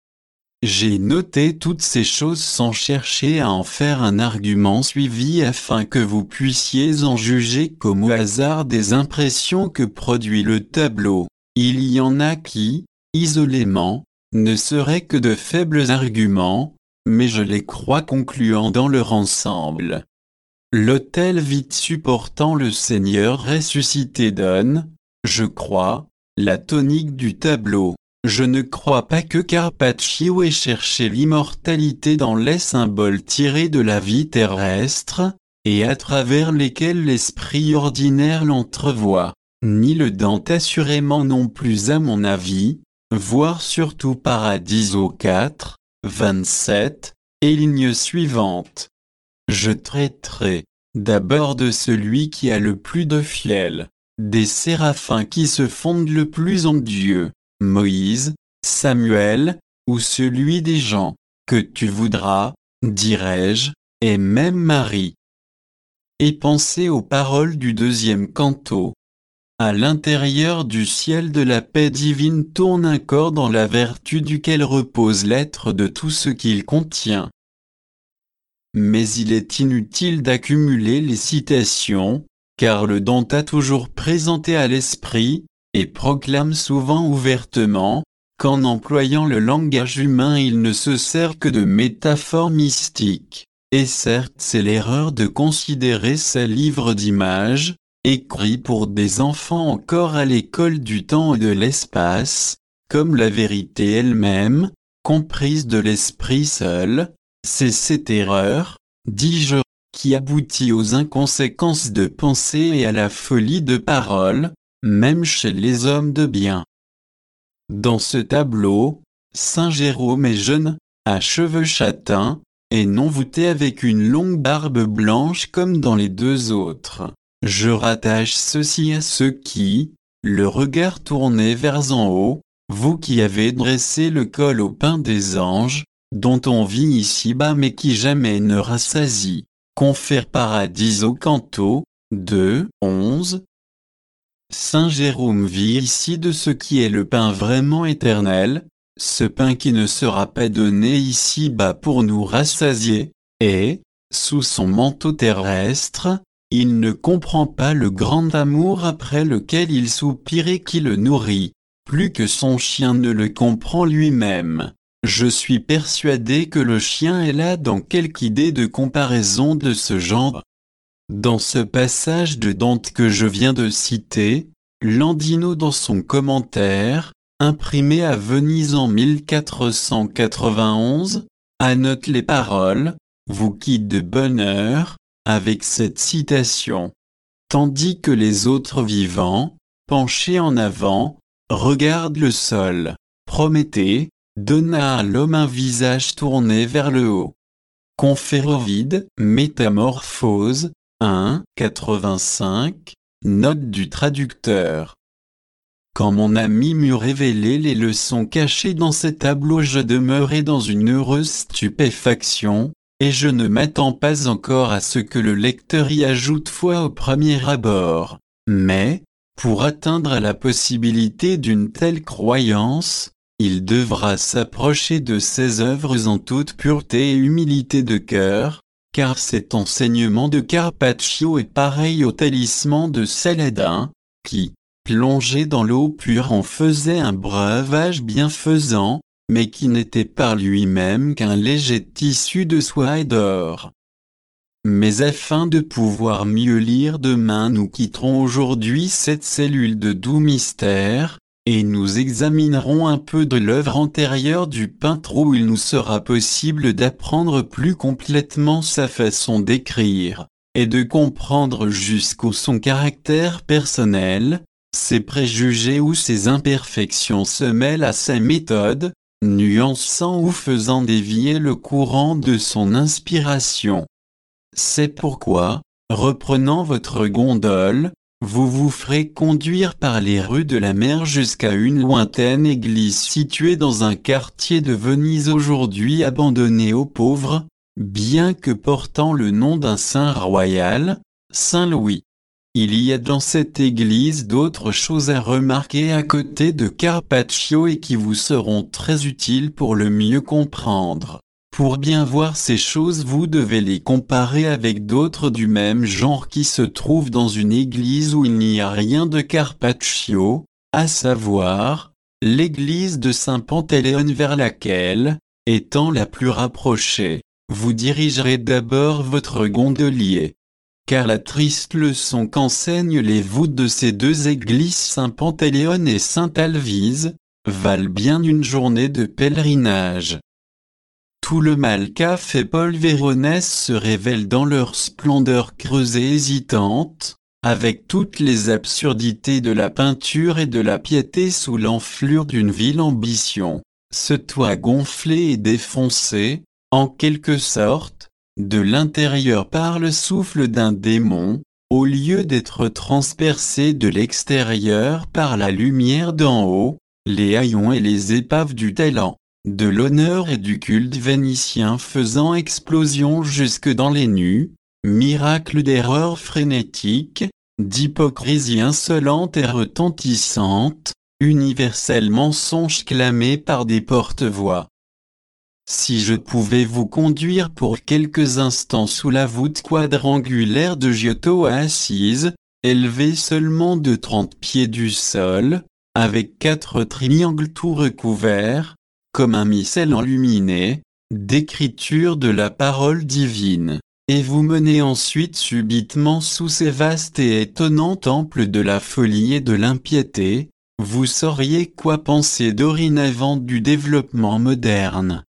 J'ai noté toutes ces choses sans chercher à en faire un argument suivi afin que vous puissiez en juger comme au hasard des impressions que produit le tableau. Il y en a qui, isolément, ne seraient que de faibles arguments, mais je les crois concluants dans leur ensemble. L'autel vide supportant le Seigneur ressuscité donne, je crois, la tonique du tableau. Je ne crois pas que Carpaccio ait cherché l'immortalité dans les symboles tirés de la vie terrestre, et à travers lesquels l'esprit ordinaire l'entrevoit, ni le Dante assurément non plus à mon avis, voire surtout Paradiso 4, 27, et ligne suivante. je traiterai d'abord de celui qui a le plus de fiel, des séraphins qui se fondent le plus en Dieu, Moïse, Samuel, ou celui des gens, que tu voudras, dirai-je, et même Marie. Et pensez aux paroles du deuxième canto. À l'intérieur du ciel de la paix divine tourne un corps dans la vertu duquel repose l'être de tout ce qu'il contient. Mais il est inutile d'accumuler les citations, car le Dante a toujours présenté à l'esprit, et proclame souvent ouvertement, qu'en employant le langage humain il ne se sert que de métaphores mystiques. Et certes c'est l'erreur de considérer ces livres d'images, écrits pour des enfants encore à l'école du temps et de l'espace, comme la vérité elle-même, comprise de l'esprit seul. C'est cette erreur, dis-je, qui aboutit aux inconséquences de pensée et à la folie de parole, même chez les hommes de bien. Dans ce tableau, Saint Jérôme est jeune, à cheveux châtains, et non voûté avec une longue barbe blanche comme dans les deux autres. Je rattache ceci à ceux qui, le regard tourné vers en haut, vous qui avez dressé le col au pain des anges, dont on vit ici-bas mais qui jamais ne rassasie, confère paradis au canto, 2, 11. Saint Jérôme vit ici de ce qui est le pain vraiment éternel, ce pain qui ne sera pas donné ici-bas pour nous rassasier, et, sous son manteau terrestre, il ne comprend pas le grand amour après lequel il soupire et qui le nourrit, plus que son chien ne le comprend lui-même. Je suis persuadé que le chien est là dans quelque idée de comparaison de ce genre. Dans ce passage de Dante que je viens de citer, Landino dans son commentaire, imprimé à Venise en 1491, annote les paroles, vous quitte de bonne heure, avec cette citation. Tandis que les autres vivants, penchés en avant, regardent le sol. Prométhée donna à l'homme un visage tourné vers le haut. Confère Ovide, Métamorphose, 1, 85, note du traducteur. Quand mon ami m'eut révélé les leçons cachées dans ces tableaux, je demeurai dans une heureuse stupéfaction, et je ne m'attends pas encore à ce que le lecteur y ajoute foi au premier abord. Mais, pour atteindre à la possibilité d'une telle croyance, il devra s'approcher de ses œuvres en toute pureté et humilité de cœur, car cet enseignement de Carpaccio est pareil au talisman de Saladin, qui, plongé dans l'eau pure en faisait un breuvage bienfaisant, mais qui n'était par lui-même qu'un léger tissu de soie et d'or. Mais afin de pouvoir mieux lire demain, nous quitterons aujourd'hui cette cellule de doux mystère, et nous examinerons un peu de l'œuvre antérieure du peintre où il nous sera possible d'apprendre plus complètement sa façon d'écrire, et de comprendre jusqu'où son caractère personnel, ses préjugés ou ses imperfections se mêlent à sa méthode, nuançant ou faisant dévier le courant de son inspiration. C'est pourquoi, reprenant votre gondole, vous vous ferez conduire par les rues de la mer jusqu'à une lointaine église située dans un quartier de Venise aujourd'hui abandonné aux pauvres, bien que portant le nom d'un saint royal, Saint Louis. Il y a dans cette église d'autres choses à remarquer à côté de Carpaccio et qui vous seront très utiles pour le mieux comprendre. Pour bien voir ces choses, vous devez les comparer avec d'autres du même genre qui se trouvent dans une église où il n'y a rien de Carpaccio, à savoir, l'église de Saint-Pantaléon vers laquelle, étant la plus rapprochée, vous dirigerez d'abord votre gondolier. Car la triste leçon qu'enseignent les voûtes de ces deux églises Saint-Pantaléon et Sainte-Alvise, valent bien une journée de pèlerinage. Tout le mal qu'a fait Paul Véronèse se révèle dans leur splendeur creuse et hésitante, avec toutes les absurdités de la peinture et de la piété sous l'enflure d'une vile ambition. Ce toit gonflé et défoncé, en quelque sorte, de l'intérieur par le souffle d'un démon, au lieu d'être transpercés de l'extérieur par la lumière d'en haut, les haillons et les épaves du talent, de l'honneur et du culte vénitien faisant explosion jusque dans les nues, miracle d'erreur frénétique, d'hypocrisie insolente et retentissante, universel mensonge clamé par des porte-voix. Si je pouvais vous conduire pour quelques instants sous la voûte quadrangulaire de Giotto assise, élevée seulement de 30 pieds du sol, avec 4 triangles tout recouverts, comme un missel enluminé, d'écriture de la parole divine, et vous mener ensuite subitement sous ces vastes et étonnants temples de la folie et de l'impiété, vous sauriez quoi penser dorénavant du développement moderne.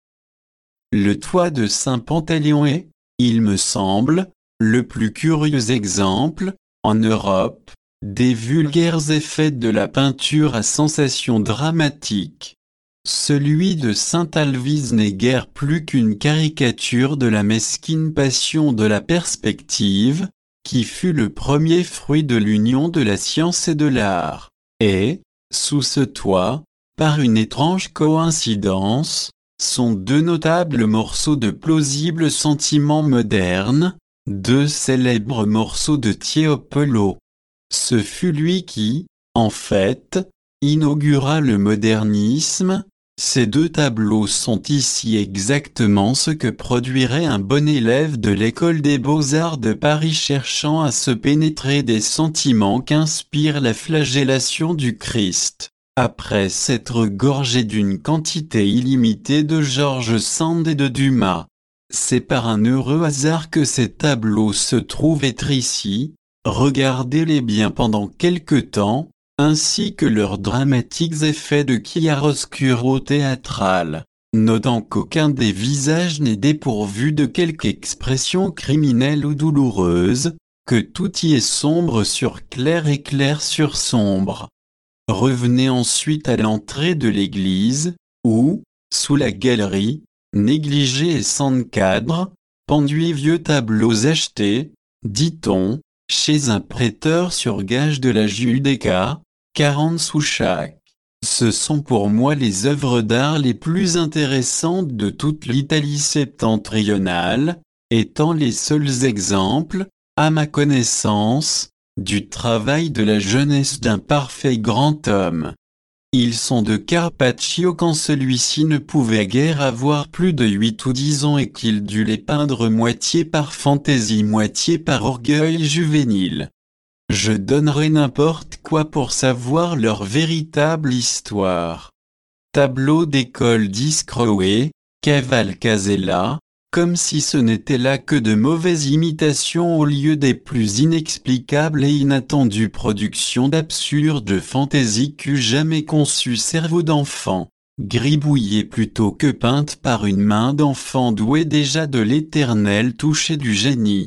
Le toit de Saint-Pantaleon est, il me semble, le plus curieux exemple, en Europe, des vulgaires effets de la peinture à sensation dramatique. Celui de Saint-Alvise n'est guère plus qu'une caricature de la mesquine passion de la perspective, qui fut le premier fruit de l'union de la science et de l'art, et, sous ce toit, par une étrange coïncidence, sont 2 notables morceaux de plausibles sentiments modernes, 2 célèbres morceaux de Tiepolo. Ce fut lui qui, en fait, inaugura le modernisme. Ces 2 tableaux sont ici exactement ce que produirait un bon élève de l'école des beaux-arts de Paris cherchant à se pénétrer des sentiments qu'inspire la flagellation du Christ, après s'être gorgé d'une quantité illimitée de George Sand et de Dumas. C'est par un heureux hasard que ces tableaux se trouvent être ici, regardez-les bien pendant quelque temps, ainsi que leurs dramatiques effets de chiaroscuro théâtral, notant qu'aucun des visages n'est dépourvu de quelque expression criminelle ou douloureuse, que tout y est sombre sur clair et clair sur sombre. Revenez ensuite à l'entrée de l'église, où, sous la galerie, négligés et sans cadre, pendus vieux tableaux achetés, dit-on, chez un prêteur sur gage de la Judéca, 40 sous chaque. Ce sont pour moi les œuvres d'art les plus intéressantes de toute l'Italie septentrionale, étant les seuls exemples, à ma connaissance, du travail de la jeunesse d'un parfait grand homme. Ils sont de Carpaccio quand celui-ci ne pouvait guère avoir plus de 8 ou 10 ans et qu'il dut les peindre moitié par fantaisie moitié par orgueil juvénile. Je donnerais n'importe quoi pour savoir leur véritable histoire. Tableau d'école d'Iscroé, Cavalcasella, comme si ce n'était là que de mauvaises imitations au lieu des plus inexplicables et inattendues productions d'absurdes fantaisies qu'eût jamais conçu cerveau d'enfant, gribouillées plutôt que peintes par une main d'enfant doué déjà de l'éternel toucher du génie.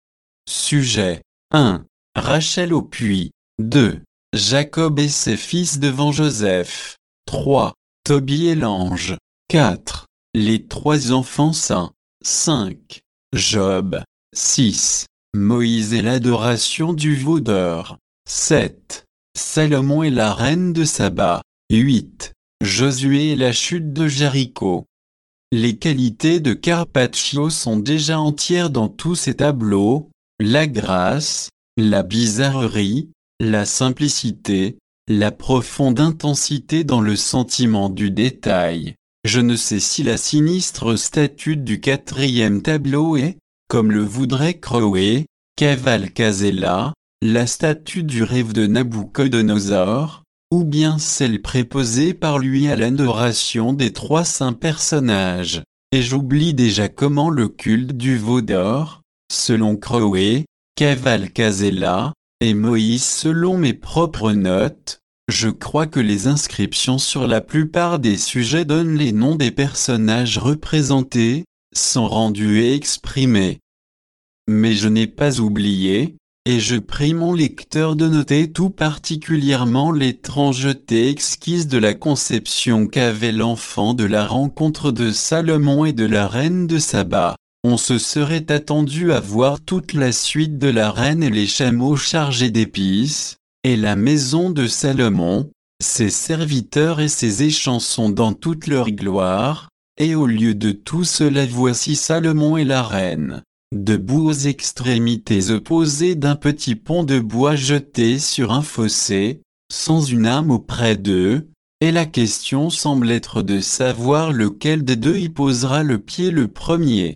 Sujet 1. Rachel au puits. 2. Jacob et ses fils devant Joseph. 3. Tobie et l'ange. 4. Les 3 enfants saints. 5. Job. 6. Moïse et l'adoration du veau d'or. 7. Salomon et la reine de Saba. 8. Josué et la chute de Jéricho. Les qualités de Carpaccio sont déjà entières dans tous ces tableaux, la grâce, la bizarrerie, la simplicité, la profonde intensité dans le sentiment du détail. Je ne sais si la sinistre statue du 4e tableau est, comme le voudrait Crowe, Cavalcasella, la statue du rêve de Nabuchodonosor, ou bien celle préposée par lui à l'adoration des 3 saints personnages, et j'oublie déjà comment le culte du veau d'or, selon Crowe, Cavalcasella, et Moïse selon mes propres notes. Je crois que les inscriptions sur la plupart des sujets donnent les noms des personnages représentés, sont rendus et exprimés. Mais je n'ai pas oublié, et je prie mon lecteur de noter tout particulièrement l'étrangeté exquise de la conception qu'avait l'enfant de la rencontre de Salomon et de la reine de Saba. on se serait attendu à voir toute la suite de la reine et les chameaux chargés d'épices, et la maison de Salomon, ses serviteurs et ses échansons dans toute leur gloire, et au lieu de tout cela voici Salomon et la reine, debout aux extrémités opposées d'un petit pont de bois jeté sur un fossé, sans une âme auprès d'eux, et la question semble être de savoir lequel des deux y posera le pied le premier.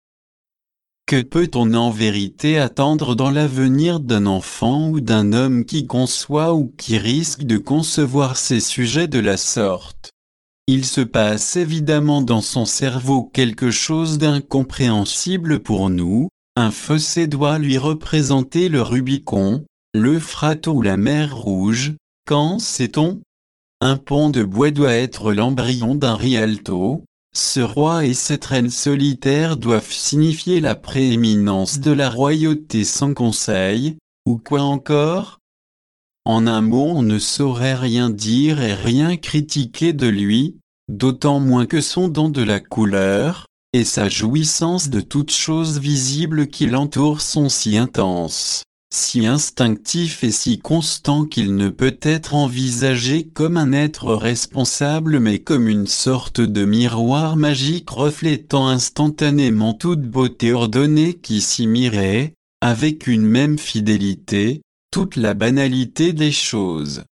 Que peut-on en vérité attendre dans l'avenir d'un enfant ou d'un homme qui conçoit ou qui risque de concevoir ces sujets de la sorte? Il se passe évidemment dans son cerveau quelque chose d'incompréhensible pour nous, un fossé doit lui représenter le Rubicon, l'Euphrate ou la mer Rouge, qu'en sait-on? Un pont de bois doit être l'embryon d'un Rialto. Ce roi et cette reine solitaire doivent signifier la prééminence de la royauté sans conseil, ou quoi encore? En un mot, on ne saurait rien dire et rien critiquer de lui, d'autant moins que son don de la couleur, et sa jouissance de toutes choses visibles qui l'entourent sont si intenses, si instinctifs et si constants qu'il ne peut être envisagé comme un être responsable mais comme une sorte de miroir magique reflétant instantanément toute beauté ordonnée qui s'y mirait, avec une même fidélité, toute la banalité des choses.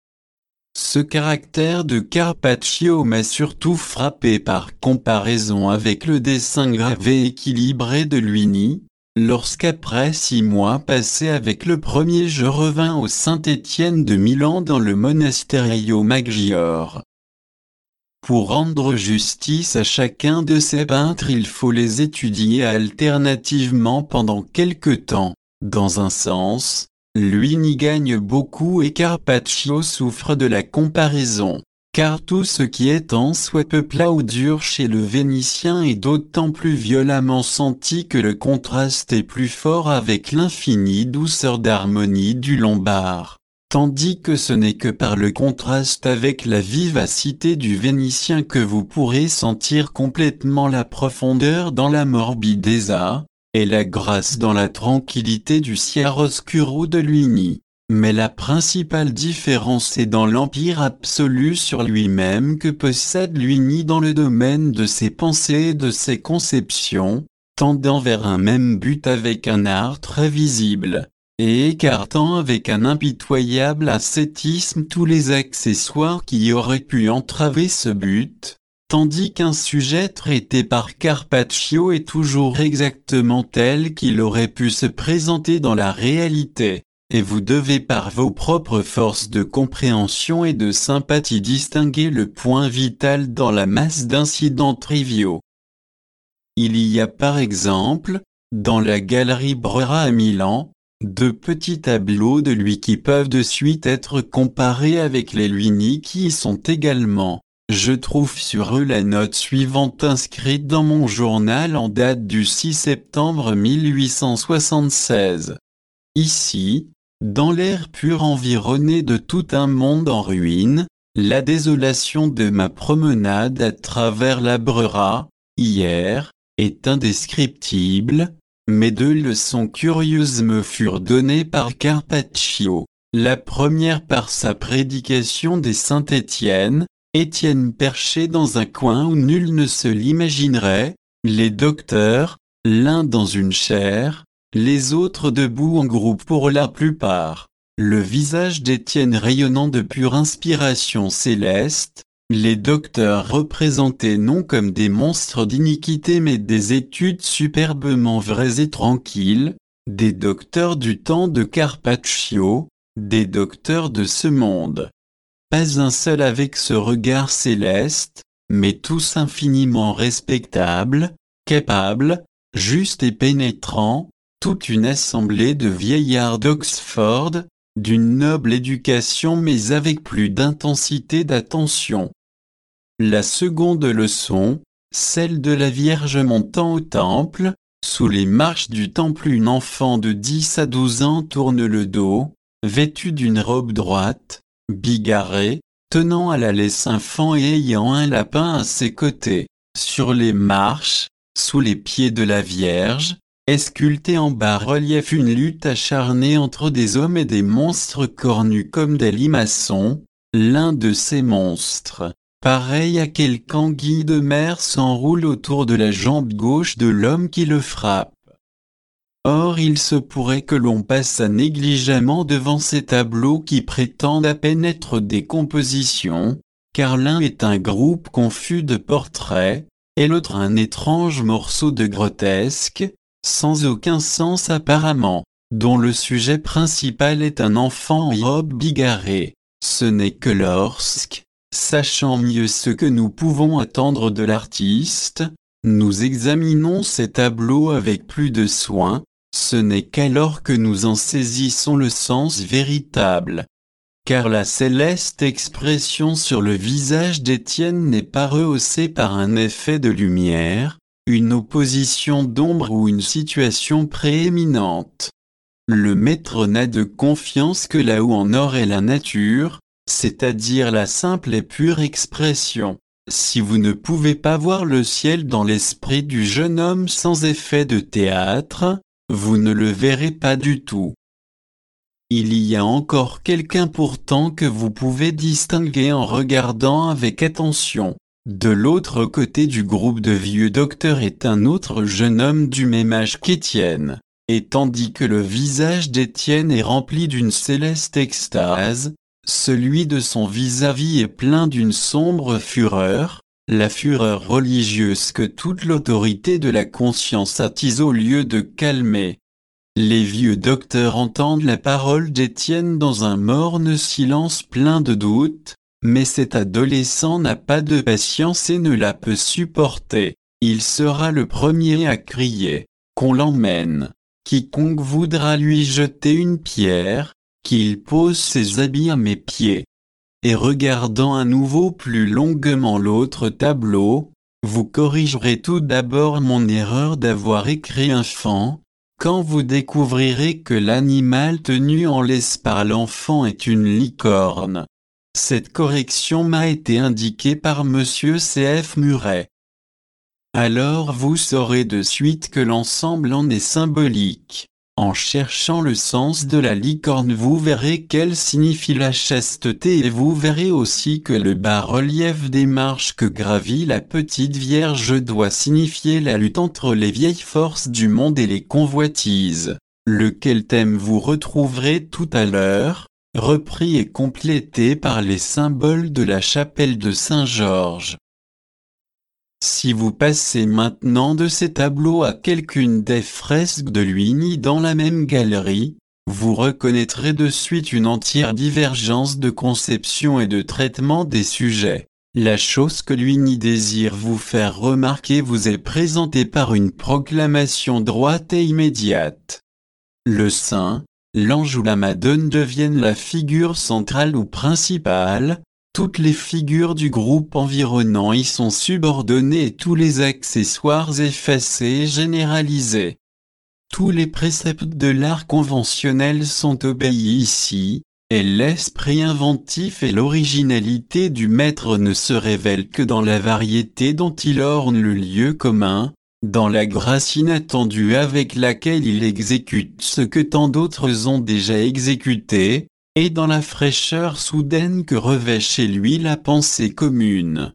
Ce caractère de Carpaccio m'a surtout frappé par comparaison avec le dessin gravé équilibré de Luini, lorsqu'après 6 mois passés avec le premier je revins au Saint-Étienne de Milan dans le Monasterio Maggiore. Pour rendre justice à chacun de ces peintres il faut les étudier alternativement pendant quelque temps, dans un sens. Luini gagne beaucoup et Carpaccio souffre de la comparaison, car tout ce qui est en soit peu plat ou dur chez le Vénitien est d'autant plus violemment senti que le contraste est plus fort avec l'infinie douceur d'harmonie du Lombard, tandis que ce n'est que par le contraste avec la vivacité du Vénitien que vous pourrez sentir complètement la profondeur dans la morbidezza, et la grâce dans la tranquillité du chiaroscuro de Luini. Mais la principale différence est dans l'empire absolu sur lui-même que possède Luini dans le domaine de ses pensées et de ses conceptions, tendant vers un même but avec un art très visible, et écartant avec un impitoyable ascétisme tous les accessoires qui auraient pu entraver ce but. Tandis qu'un sujet traité par Carpaccio est toujours exactement tel qu'il aurait pu se présenter dans la réalité, et vous devez par vos propres forces de compréhension et de sympathie distinguer le point vital dans la masse d'incidents triviaux. Il y a par exemple, dans la galerie Brera à Milan, 2 petits tableaux de lui qui peuvent de suite être comparés avec les Luini qui y sont également. Je trouve sur eux la note suivante inscrite dans mon journal en date du 6 septembre 1876. Ici, dans l'air pur environné de tout un monde en ruine, la désolation de ma promenade à travers la Brera, hier, est indescriptible, mais 2 leçons curieuses me furent données par Carpaccio. La première par sa prédication des Saint-Étienne, Étienne perché dans un coin où nul ne se l'imaginerait, les docteurs, l'un dans une chaire, les autres debout en groupe pour la plupart, le visage d'Étienne rayonnant de pure inspiration céleste, les docteurs représentés non comme des monstres d'iniquité mais des études superbement vraies et tranquilles, des docteurs du temps de Carpaccio, des docteurs de ce monde. Pas un seul avec ce regard céleste, mais tous infiniment respectables, capables, justes et pénétrants, toute une assemblée de vieillards d'Oxford, d'une noble éducation mais avec plus d'intensité d'attention. La seconde leçon, celle de la Vierge montant au temple, sous les marches du temple une enfant de 10 à 12 ans tourne le dos, vêtue d'une robe droite, bigarrée, tenant à la laisse un faon et ayant un lapin à ses côtés. Sur les marches, Sous les pieds de la Vierge, est sculptée en bas-relief une lutte acharnée entre des hommes et des monstres cornus comme des limaçons. L'un de ces monstres, pareil à quelque anguille de mer, s'enroule autour de la jambe gauche de l'homme qui le frappe. Or il se pourrait que l'on passe négligemment devant ces tableaux qui prétendent à peine être des compositions, car l'un est un groupe confus de portraits, et l'autre un étrange morceau de grotesque, sans aucun sens apparemment, dont le sujet principal est un enfant en robe bigarrée. Ce n'est que lorsque, sachant mieux ce que nous pouvons attendre de l'artiste, nous examinons ces tableaux avec plus de soin, ce n'est qu'alors que nous en saisissons le sens véritable. Car la céleste expression sur le visage d'Étienne n'est pas rehaussée par un effet de lumière, une opposition d'ombre ou une situation prééminente. Le maître n'a de confiance que là où en or est la nature, c'est-à-dire la simple et pure expression. Si vous ne pouvez pas voir le ciel dans l'esprit du jeune homme sans effet de théâtre, vous ne le verrez pas du tout. Il y a encore quelqu'un pourtant que vous pouvez distinguer en regardant avec attention. De l'autre côté du groupe de vieux docteurs est un autre jeune homme du même âge qu'Étienne, et tandis que le visage d'Étienne est rempli d'une céleste extase, celui de son vis-à-vis est plein d'une sombre fureur, la fureur religieuse que toute l'autorité de la conscience attise au lieu de calmer. Les vieux docteurs entendent la parole d'Étienne dans un morne silence plein de doutes, mais cet adolescent n'a pas de patience et ne la peut supporter. Il sera le premier à crier, qu'on l'emmène. Quiconque voudra lui jeter une pierre, qu'il pose ses habits à mes pieds. Et regardant à nouveau plus longuement l'autre tableau, vous corrigerez tout d'abord mon erreur d'avoir écrit enfant, quand vous découvrirez que l'animal tenu en laisse par l'enfant est une licorne. Cette correction m'a été indiquée par Monsieur C.F. Muret. Alors vous saurez de suite que l'ensemble en est symbolique. En cherchant le sens de la licorne vous verrez qu'elle signifie la chasteté et vous verrez aussi que le bas-relief des marches que gravit la petite Vierge doit signifier la lutte entre les vieilles forces du monde et les convoitises, lequel thème vous retrouverez tout à l'heure, repris et complété par les symboles de la chapelle de Saint-Georges. Si vous passez maintenant de ces tableaux à quelqu'une des fresques de Luigny dans la même galerie, vous reconnaîtrez de suite une entière divergence de conception et de traitement des sujets. La chose que Luigny désire vous faire remarquer vous est présentée par une proclamation droite et immédiate. Le saint, l'ange ou la Madone deviennent la figure centrale ou principale. Toutes les figures du groupe environnant y sont subordonnées et tous les accessoires effacés et généralisés. Tous les préceptes de l'art conventionnel sont obéis ici, et l'esprit inventif et l'originalité du maître ne se révèlent que dans la variété dont il orne le lieu commun, dans la grâce inattendue avec laquelle il exécute ce que tant d'autres ont déjà exécuté, et dans la fraîcheur soudaine que revêt chez lui la pensée commune.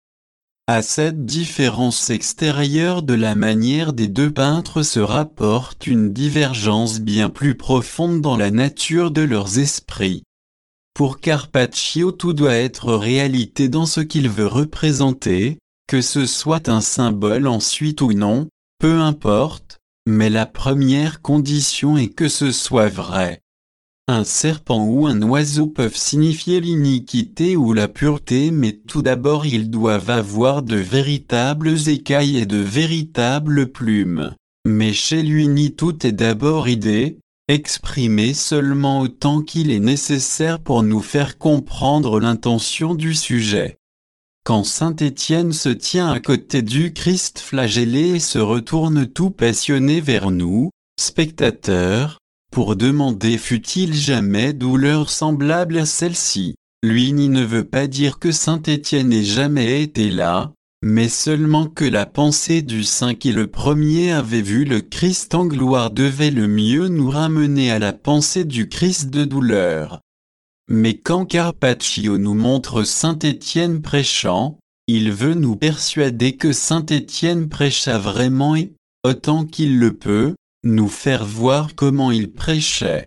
À cette différence extérieure de la manière des deux peintres se rapporte une divergence bien plus profonde dans la nature de leurs esprits. Pour Carpaccio tout doit être réalité dans ce qu'il veut représenter, que ce soit un symbole ensuite ou non, peu importe, mais la première condition est que ce soit vrai. Un serpent ou un oiseau peuvent signifier l'iniquité ou la pureté, mais tout d'abord ils doivent avoir de véritables écailles et de véritables plumes. Mais chez Luigny tout est d'abord idée, exprimée seulement autant qu'il est nécessaire pour nous faire comprendre l'intention du sujet. Quand saint Étienne se tient à côté du Christ flagellé et se retourne tout passionné vers nous, spectateurs, pour demander fut-il jamais douleur semblable à celle-ci, Luigny ne veut pas dire que saint Étienne ait jamais été là, mais seulement que la pensée du saint qui le premier avait vu le Christ en gloire devait le mieux nous ramener à la pensée du Christ de douleur. Mais quand Carpaccio nous montre saint Étienne prêchant, il veut nous persuader que saint Étienne prêcha vraiment et, autant qu'il le peut, nous faire voir comment il prêchait.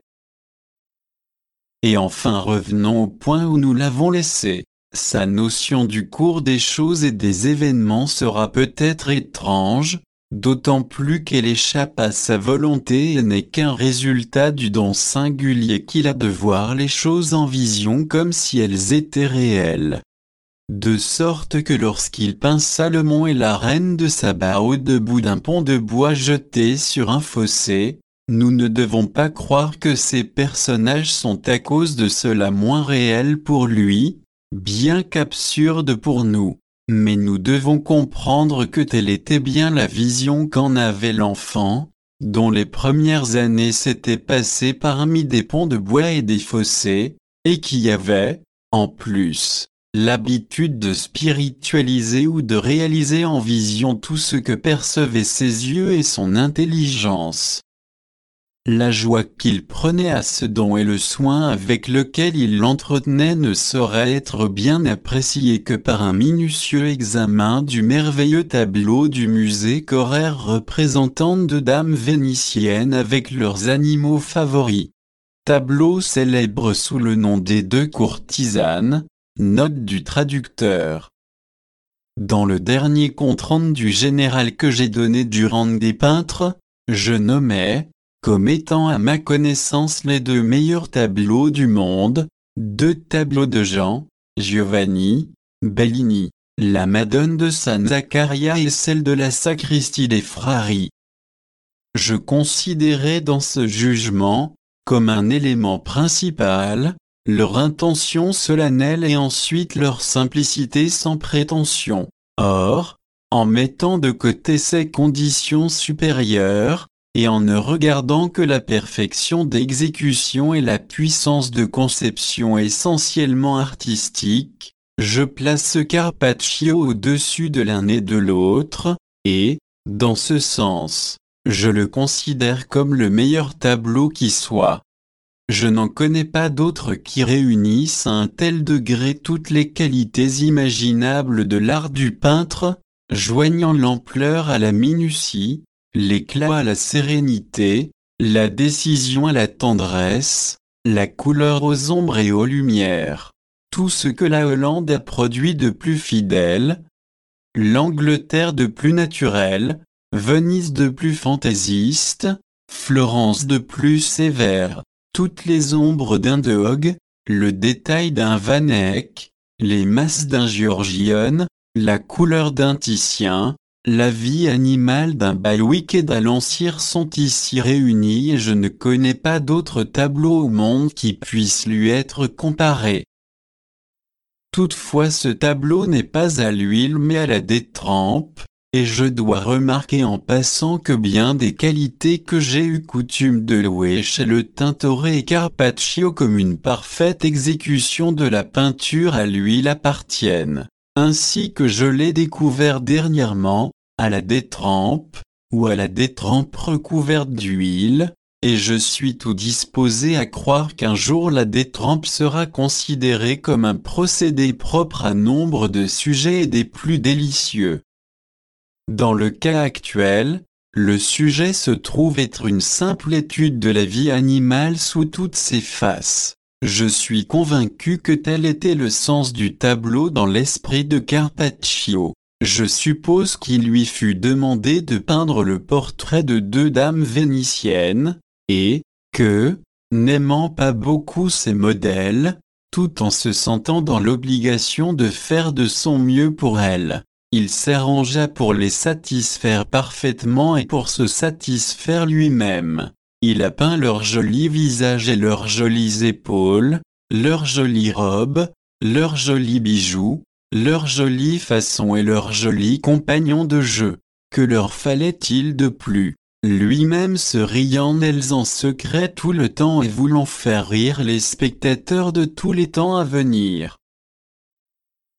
Et enfin revenons au point où nous l'avons laissé. Sa notion du cours des choses et des événements sera peut-être étrange, d'autant plus qu'elle échappe à sa volonté et n'est qu'un résultat du don singulier qu'il a de voir les choses en vision comme si elles étaient réelles. De sorte que lorsqu'il peint Salomon et la reine de Saba au debout d'un pont de bois jeté sur un fossé, nous ne devons pas croire que ces personnages sont à cause de cela moins réels pour lui, bien qu'absurdes pour nous. Mais nous devons comprendre que telle était bien la vision qu'en avait l'enfant, dont les premières années s'étaient passées parmi des ponts de bois et des fossés, et qui avait, en plus, l'habitude de spiritualiser ou de réaliser en vision tout ce que percevaient ses yeux et son intelligence. La joie qu'il prenait à ce don et le soin avec lequel il l'entretenait ne saurait être bien apprécié que par un minutieux examen du merveilleux tableau du musée Correr représentant deux dames vénitiennes avec leurs animaux favoris. Tableau célèbre sous le nom des deux courtisanes, note du traducteur. Dans le dernier compte-rendu du général que j'ai donné du rang des peintres, je nommais, comme étant à ma connaissance les deux meilleurs tableaux du monde, deux tableaux de Jean, Giovanni, Bellini, la Madone de San Zaccaria et celle de la Sacristie des Frari. Je considérais dans ce jugement, comme un élément principal, leur intention solennelle et ensuite leur simplicité sans prétention. Or, en mettant de côté ces conditions supérieures, et en ne regardant que la perfection d'exécution et la puissance de conception essentiellement artistique, je place Carpaccio au-dessus de l'un et de l'autre, et, dans ce sens, je le considère comme le meilleur tableau qui soit. Je n'en connais pas d'autres qui réunissent à un tel degré toutes les qualités imaginables de l'art du peintre, joignant l'ampleur à la minutie, l'éclat à la sérénité, la décision à la tendresse, la couleur aux ombres et aux lumières. Tout ce que la Hollande a produit de plus fidèle, l'Angleterre de plus naturel, Venise de plus fantaisiste, Florence de plus sévère, toutes les ombres d'un De Hoogh, le détail d'un Van Eyck, les masses d'un Giorgione, la couleur d'un Titien, la vie animale d'un Bywick et d'un Landseer sont ici réunis et je ne connais pas d'autre tableau au monde qui puisse lui être comparé. Toutefois ce tableau n'est pas à l'huile mais à la détrempe, et je dois remarquer en passant que bien des qualités que j'ai eu coutume de louer chez le Tintoret et Carpaccio comme une parfaite exécution de la peinture à l'huile appartiennent, ainsi que je l'ai découvert dernièrement, à la détrempe, ou à la détrempe recouverte d'huile, et je suis tout disposé à croire qu'un jour la détrempe sera considérée comme un procédé propre à nombre de sujets et des plus délicieux. Dans le cas actuel, le sujet se trouve être une simple étude de la vie animale sous toutes ses faces. Je suis convaincu que tel était le sens du tableau dans l'esprit de Carpaccio. Je suppose qu'il lui fut demandé de peindre le portrait de deux dames vénitiennes, et que, n'aimant pas beaucoup ces modèles, tout en se sentant dans l'obligation de faire de son mieux pour elles, il s'arrangea pour les satisfaire parfaitement et pour se satisfaire lui-même. Il a peint leurs jolis visages et leurs jolies épaules, leurs jolies robes, leurs jolis bijoux, leurs jolies façons et leurs jolis compagnons de jeu. Que leur fallait-il de plus? Lui-même se riant d'elles en secret tout le temps et voulant faire rire les spectateurs de tous les temps à venir.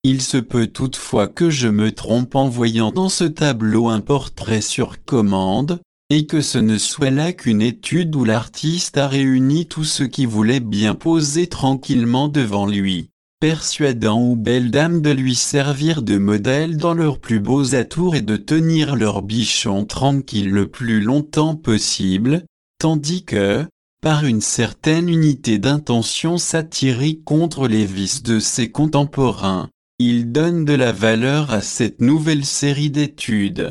Il se peut toutefois que je me trompe en voyant dans ce tableau un portrait sur commande, et que ce ne soit là qu'une étude où l'artiste a réuni tout ce qui voulait bien poser tranquillement devant lui, persuadant aux belles dames de lui servir de modèle dans leurs plus beaux atours et de tenir leur bichon tranquille le plus longtemps possible, tandis que, par une certaine unité d'intention satirique contre les vices de ses contemporains, il donne de la valeur à cette nouvelle série d'études.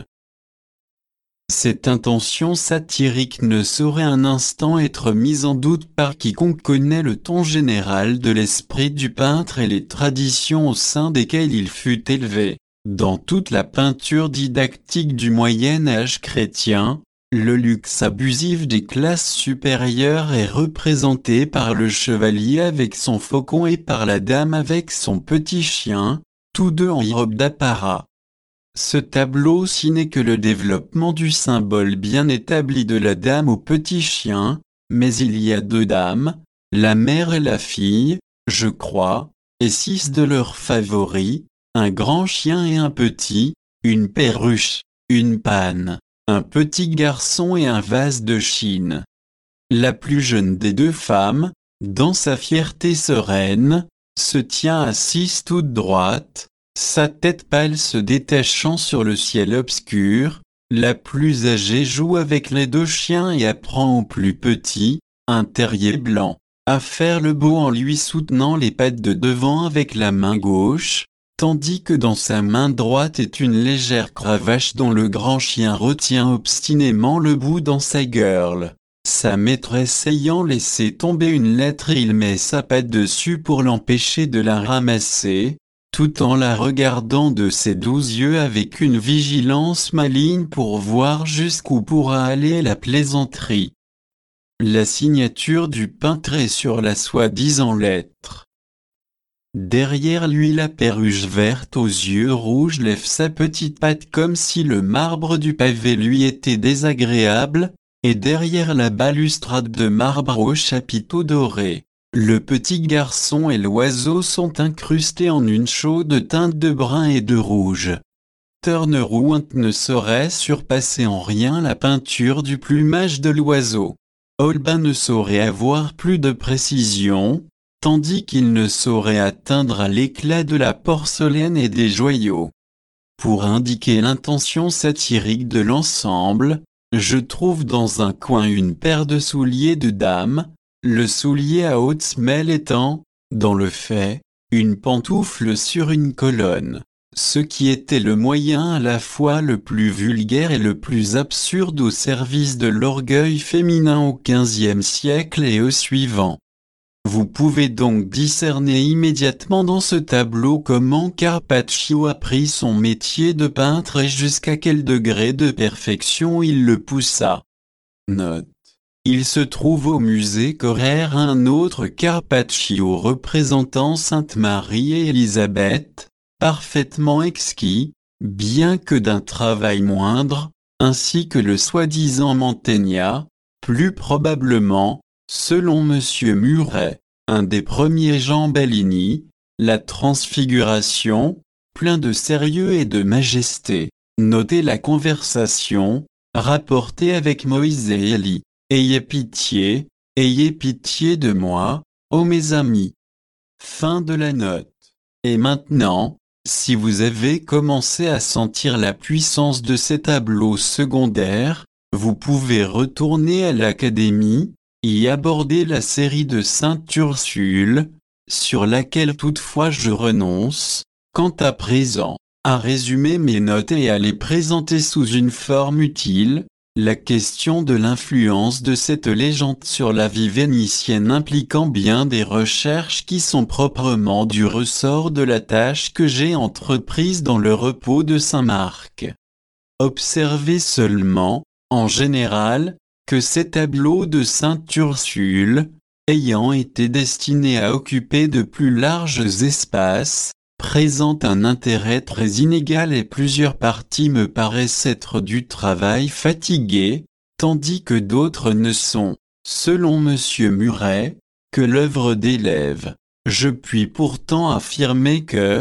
Cette intention satirique ne saurait un instant être mise en doute par quiconque connaît le ton général de l'esprit du peintre et les traditions au sein desquelles il fut élevé. Dans toute la peinture didactique du Moyen Âge chrétien, le luxe abusif des classes supérieures est représenté par le chevalier avec son faucon et par la dame avec son petit chien, tous deux en robe d'apparat. Ce tableau-ci n'est que le développement du symbole bien établi de la dame au petit chien, mais il y a deux dames, la mère et la fille, je crois, et 6 de leurs favoris, un grand chien et un petit, une perruche, une panne, un petit garçon et un vase de Chine. La plus jeune des deux femmes, dans sa fierté sereine, se tient assise toute droite, sa tête pâle se détachant sur le ciel obscur. La plus âgée joue avec les deux chiens et apprend au plus petit, un terrier blanc, à faire le beau en lui soutenant les pattes de devant avec la main gauche, tandis que dans sa main droite est une légère cravache dont le grand chien retient obstinément le bout dans sa gueule. Sa maîtresse ayant laissé tomber une lettre, il met sa patte dessus pour l'empêcher de la ramasser, tout en la regardant de ses 12 yeux avec une vigilance maligne pour voir jusqu'où pourra aller la plaisanterie. La signature du peintre est sur la soi-disant lettre. Derrière lui, la perruche verte aux yeux rouges lève sa petite patte comme si le marbre du pavé lui était désagréable, et derrière la balustrade de marbre au chapiteau doré, le petit garçon et l'oiseau sont incrustés en une chaude teinte de brun et de rouge. Turner-Rount ne saurait surpasser en rien la peinture du plumage de l'oiseau. Holbein ne saurait avoir plus de précision, tandis qu'il ne saurait atteindre à l'éclat de la porcelaine et des joyaux. Pour indiquer l'intention satirique de l'ensemble, je trouve dans un coin une paire de souliers de dame, le soulier à haute semelle étant, dans le fait, une pantoufle sur une colonne, ce qui était le moyen à la fois le plus vulgaire et le plus absurde au service de l'orgueil féminin au XVe siècle et au suivant. Vous pouvez donc discerner immédiatement dans ce tableau comment Carpaccio a pris son métier de peintre et jusqu'à quel degré de perfection il le poussa. Note. Il se trouve au musée Correr un autre Carpaccio représentant Sainte Marie et Élisabeth, parfaitement exquis, bien que d'un travail moindre, ainsi que le soi-disant Mantegna, plus probablement, selon M. Muret, un des premiers Jean Bellini, la Transfiguration, plein de sérieux et de majesté. Notez la conversation, rapportée avec Moïse et Élie. Ayez pitié de moi, ô mes amis. Fin de la note. Et maintenant, si vous avez commencé à sentir la puissance de ces tableaux secondaires, vous pouvez retourner à l'académie, y aborder la série de Sainte Ursule, sur laquelle toutefois je renonce, quant à présent, à résumer mes notes et à les présenter sous une forme utile. La question de l'influence de cette légende sur la vie vénitienne impliquant bien des recherches qui sont proprement du ressort de la tâche que j'ai entreprise dans le repos de Saint-Marc. Observez seulement, en général, que ces tableaux de Sainte Ursule, ayant été destinés à occuper de plus larges espaces, présente un intérêt très inégal et plusieurs parties me paraissent être du travail fatigué, tandis que d'autres ne sont, selon M. Muret, que l'œuvre d'élève. Je puis pourtant affirmer que,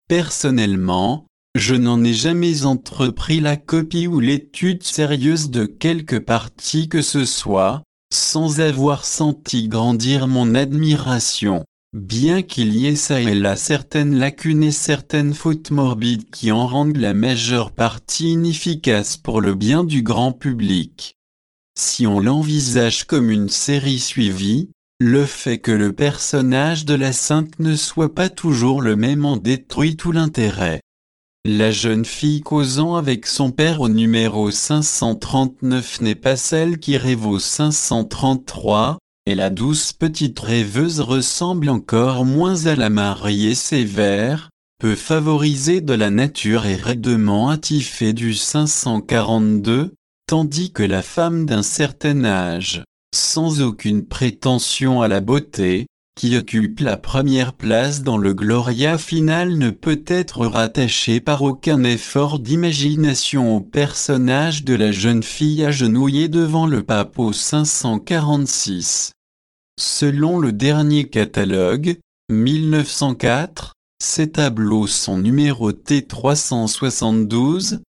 Personnellement, je n'en ai jamais entrepris la copie ou l'étude sérieuse de quelque partie que ce soit, sans avoir senti grandir mon admiration. Bien qu'il y ait ça et là certaines lacunes et certaines fautes morbides qui en rendent la majeure partie inefficace pour le bien du grand public. Si on l'envisage comme une série suivie, le fait que le personnage de la sainte ne soit pas toujours le même en détruit tout l'intérêt. La jeune fille causant avec son père au numéro 539 n'est pas celle qui rêve au 533, et la douce petite rêveuse ressemble encore moins à la mariée sévère, peu favorisée de la nature et raidement attifée du 542, tandis que la femme d'un certain âge, sans aucune prétention à la beauté, qui occupe la première place dans le Gloria final ne peut être rattachée par aucun effort d'imagination au personnage de la jeune fille agenouillée devant le pape au 546. Selon le dernier catalogue, 1904, ces tableaux sont numérotés 372,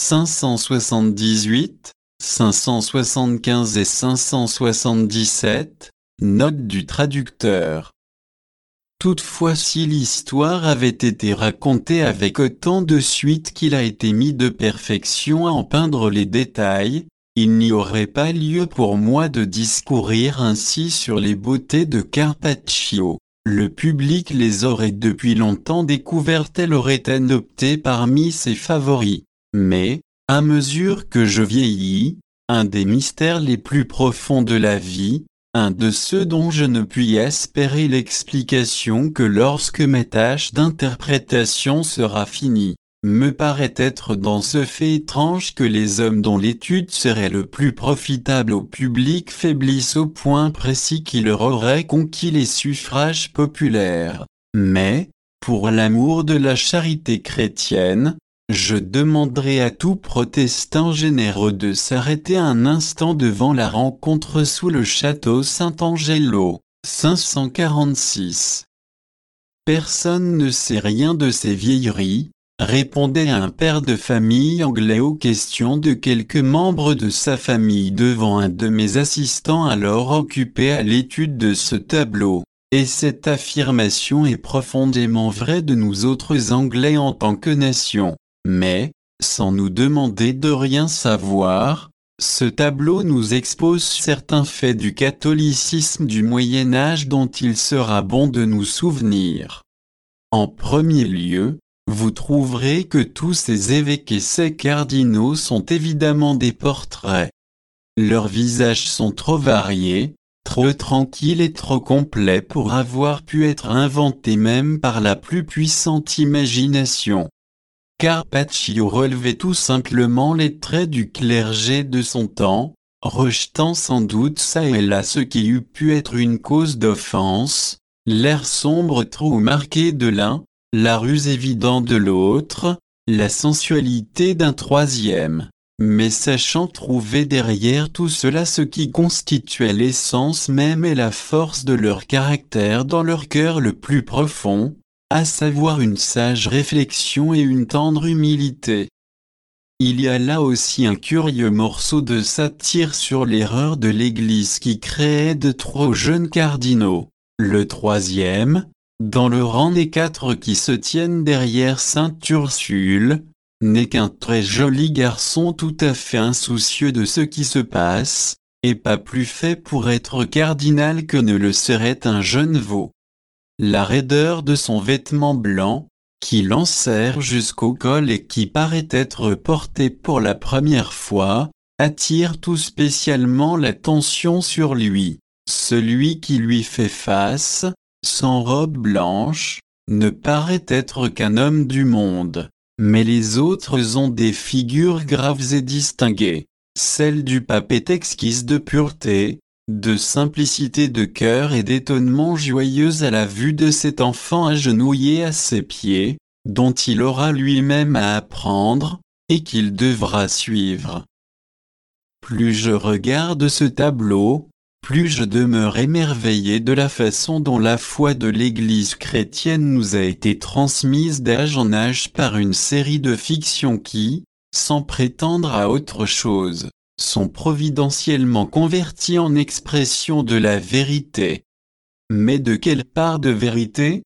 578, 575 et 577, note du traducteur. Toutefois, si l'histoire avait été racontée avec autant de suite qu'il a été mis de perfection à en peindre les détails, il n'y aurait pas lieu pour moi de discourir ainsi sur les beautés de Carpaccio. Le public les aurait depuis longtemps découvertes, elles auraient adopté parmi ses favoris. Mais, à mesure que je vieillis, un des mystères les plus profonds de la vie, un de ceux dont je ne puis espérer l'explication que lorsque ma tâche d'interprétation sera finie, me paraît être dans ce fait étrange que les hommes dont l'étude serait le plus profitable au public faiblissent au point précis qui leur aurait conquis les suffrages populaires. Mais, pour l'amour de la charité chrétienne, je demanderai à tout protestant généreux de s'arrêter un instant devant la rencontre sous le château Saint-Angelo, 546. Personne ne sait rien de ces vieilleries, répondait un père de famille anglais aux questions de quelques membres de sa famille devant un de mes assistants alors occupé à l'étude de ce tableau. Et cette affirmation est profondément vraie de nous autres Anglais en tant que nation. Mais, sans nous demander de rien savoir, ce tableau nous expose certains faits du catholicisme du Moyen Âge dont il sera bon de nous souvenir. En premier lieu, vous trouverez que tous ces évêques et ces cardinaux sont évidemment des portraits. Leurs visages sont trop variés, trop tranquilles et trop complets pour avoir pu être inventés même par la plus puissante imagination. Carpaccio relevait tout simplement les traits du clergé de son temps, rejetant sans doute çà et là ce qui eût pu être une cause d'offense, l'air sombre trop marqué de l'un, la ruse évidente de l'autre, la sensualité d'un troisième, mais sachant trouver derrière tout cela ce qui constituait l'essence même et la force de leur caractère dans leur cœur le plus profond, à savoir une sage réflexion et une tendre humilité. Il y a là aussi un curieux morceau de satire sur l'erreur de l'Église qui créait de trop jeunes cardinaux. Le troisième, dans le rang des 4 qui se tiennent derrière sainte Ursule, n'est qu'un très joli garçon tout à fait insoucieux de ce qui se passe, et pas plus fait pour être cardinal que ne le serait un jeune veau. La raideur de son vêtement blanc, qui l'enserre jusqu'au col et qui paraît être porté pour la première fois, attire tout spécialement l'attention sur lui. Celui qui lui fait face, sans robe blanche, ne paraît être qu'un homme du monde, mais les autres ont des figures graves et distinguées. Celle du pape est exquise de pureté, de simplicité de cœur et d'étonnement joyeux à la vue de cet enfant agenouillé à ses pieds, dont il aura lui-même à apprendre, et qu'il devra suivre. Plus je regarde ce tableau, plus je demeure émerveillé de la façon dont la foi de l'Église chrétienne nous a été transmise d'âge en âge par une série de fictions qui, sans prétendre à autre chose, sont providentiellement converties en expression de la vérité. Mais de quelle part de vérité?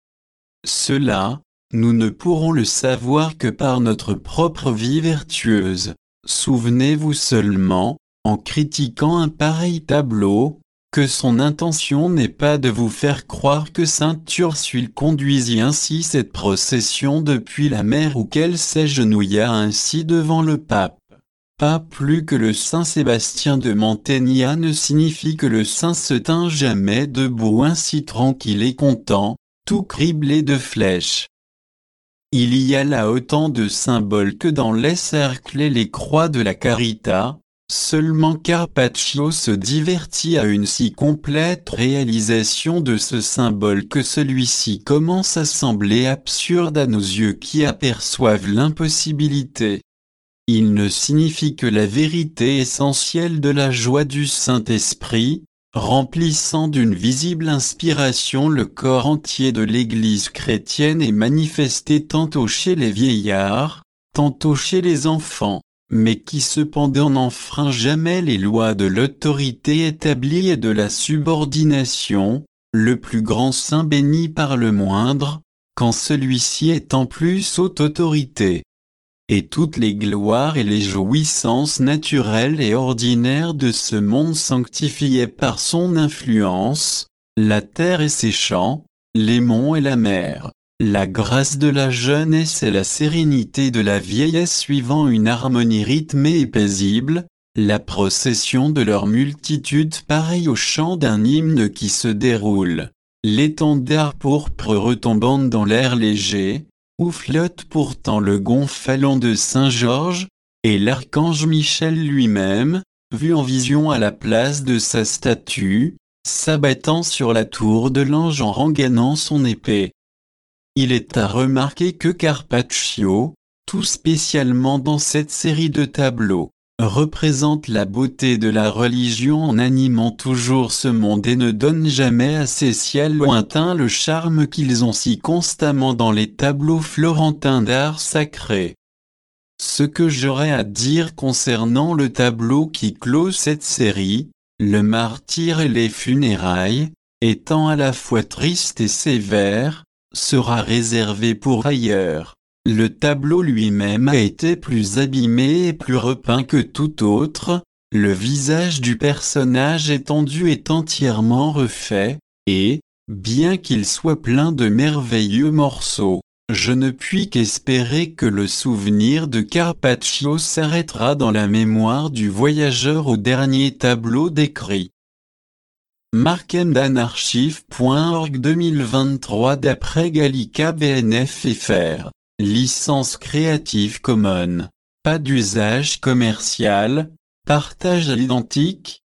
Cela, nous ne pourrons le savoir que par notre propre vie vertueuse. Souvenez-vous seulement, en critiquant un pareil tableau, que son intention n'est pas de vous faire croire que saint Ursule conduisit ainsi cette procession depuis la mer ou qu'elle s'agenouilla ainsi devant le pape. Pas plus que le saint Sébastien de Mantegna ne signifie que le saint se tint jamais debout ainsi tranquille et content, tout criblé de flèches. Il y a là autant de symboles que dans les cercles et les croix de la Carita. Seulement Carpaccio se divertit à une si complète réalisation de ce symbole que celui-ci commence à sembler absurde à nos yeux qui aperçoivent l'impossibilité. Il ne signifie que la vérité essentielle de la joie du Saint-Esprit, remplissant d'une visible inspiration le corps entier de l'Église chrétienne et manifesté tantôt chez les vieillards, tantôt chez les enfants, mais qui cependant n'enfreint jamais les lois de l'autorité établie et de la subordination, le plus grand saint béni par le moindre, quand celui-ci est en plus haute autorité. Et toutes les gloires et les jouissances naturelles et ordinaires de ce monde sanctifiées par son influence, la terre et ses champs, les monts et la mer, la grâce de la jeunesse et la sérénité de la vieillesse suivant une harmonie rythmée et paisible, la procession de leur multitude pareille au chant d'un hymne qui se déroule, l'étendard pourpre retombant dans l'air léger, où flotte pourtant le gonfalon de Saint-Georges, et l'archange Michel lui-même, vu en vision à la place de sa statue, s'abattant sur la tour de l'ange en rengainant son épée. Il est à remarquer que Carpaccio, tout spécialement dans cette série de tableaux, représente la beauté de la religion en animant toujours ce monde et ne donne jamais à ces ciels lointains le charme qu'ils ont si constamment dans les tableaux florentins d'art sacré. Ce que j'aurais à dire concernant le tableau qui clôt cette série, le martyre et les funérailles, étant à la fois triste et sévère, sera réservé pour ailleurs. Le tableau lui-même a été plus abîmé et plus repeint que tout autre, le visage du personnage étendu est entièrement refait, et, bien qu'il soit plein de merveilleux morceaux, je ne puis qu'espérer que le souvenir de Carpaccio s'arrêtera dans la mémoire du voyageur au dernier tableau décrit. Markemdanarchive.org 2023 d'après Gallica BNF FR. Licence Creative Commons. Pas d'usage commercial. Partage à l'identique.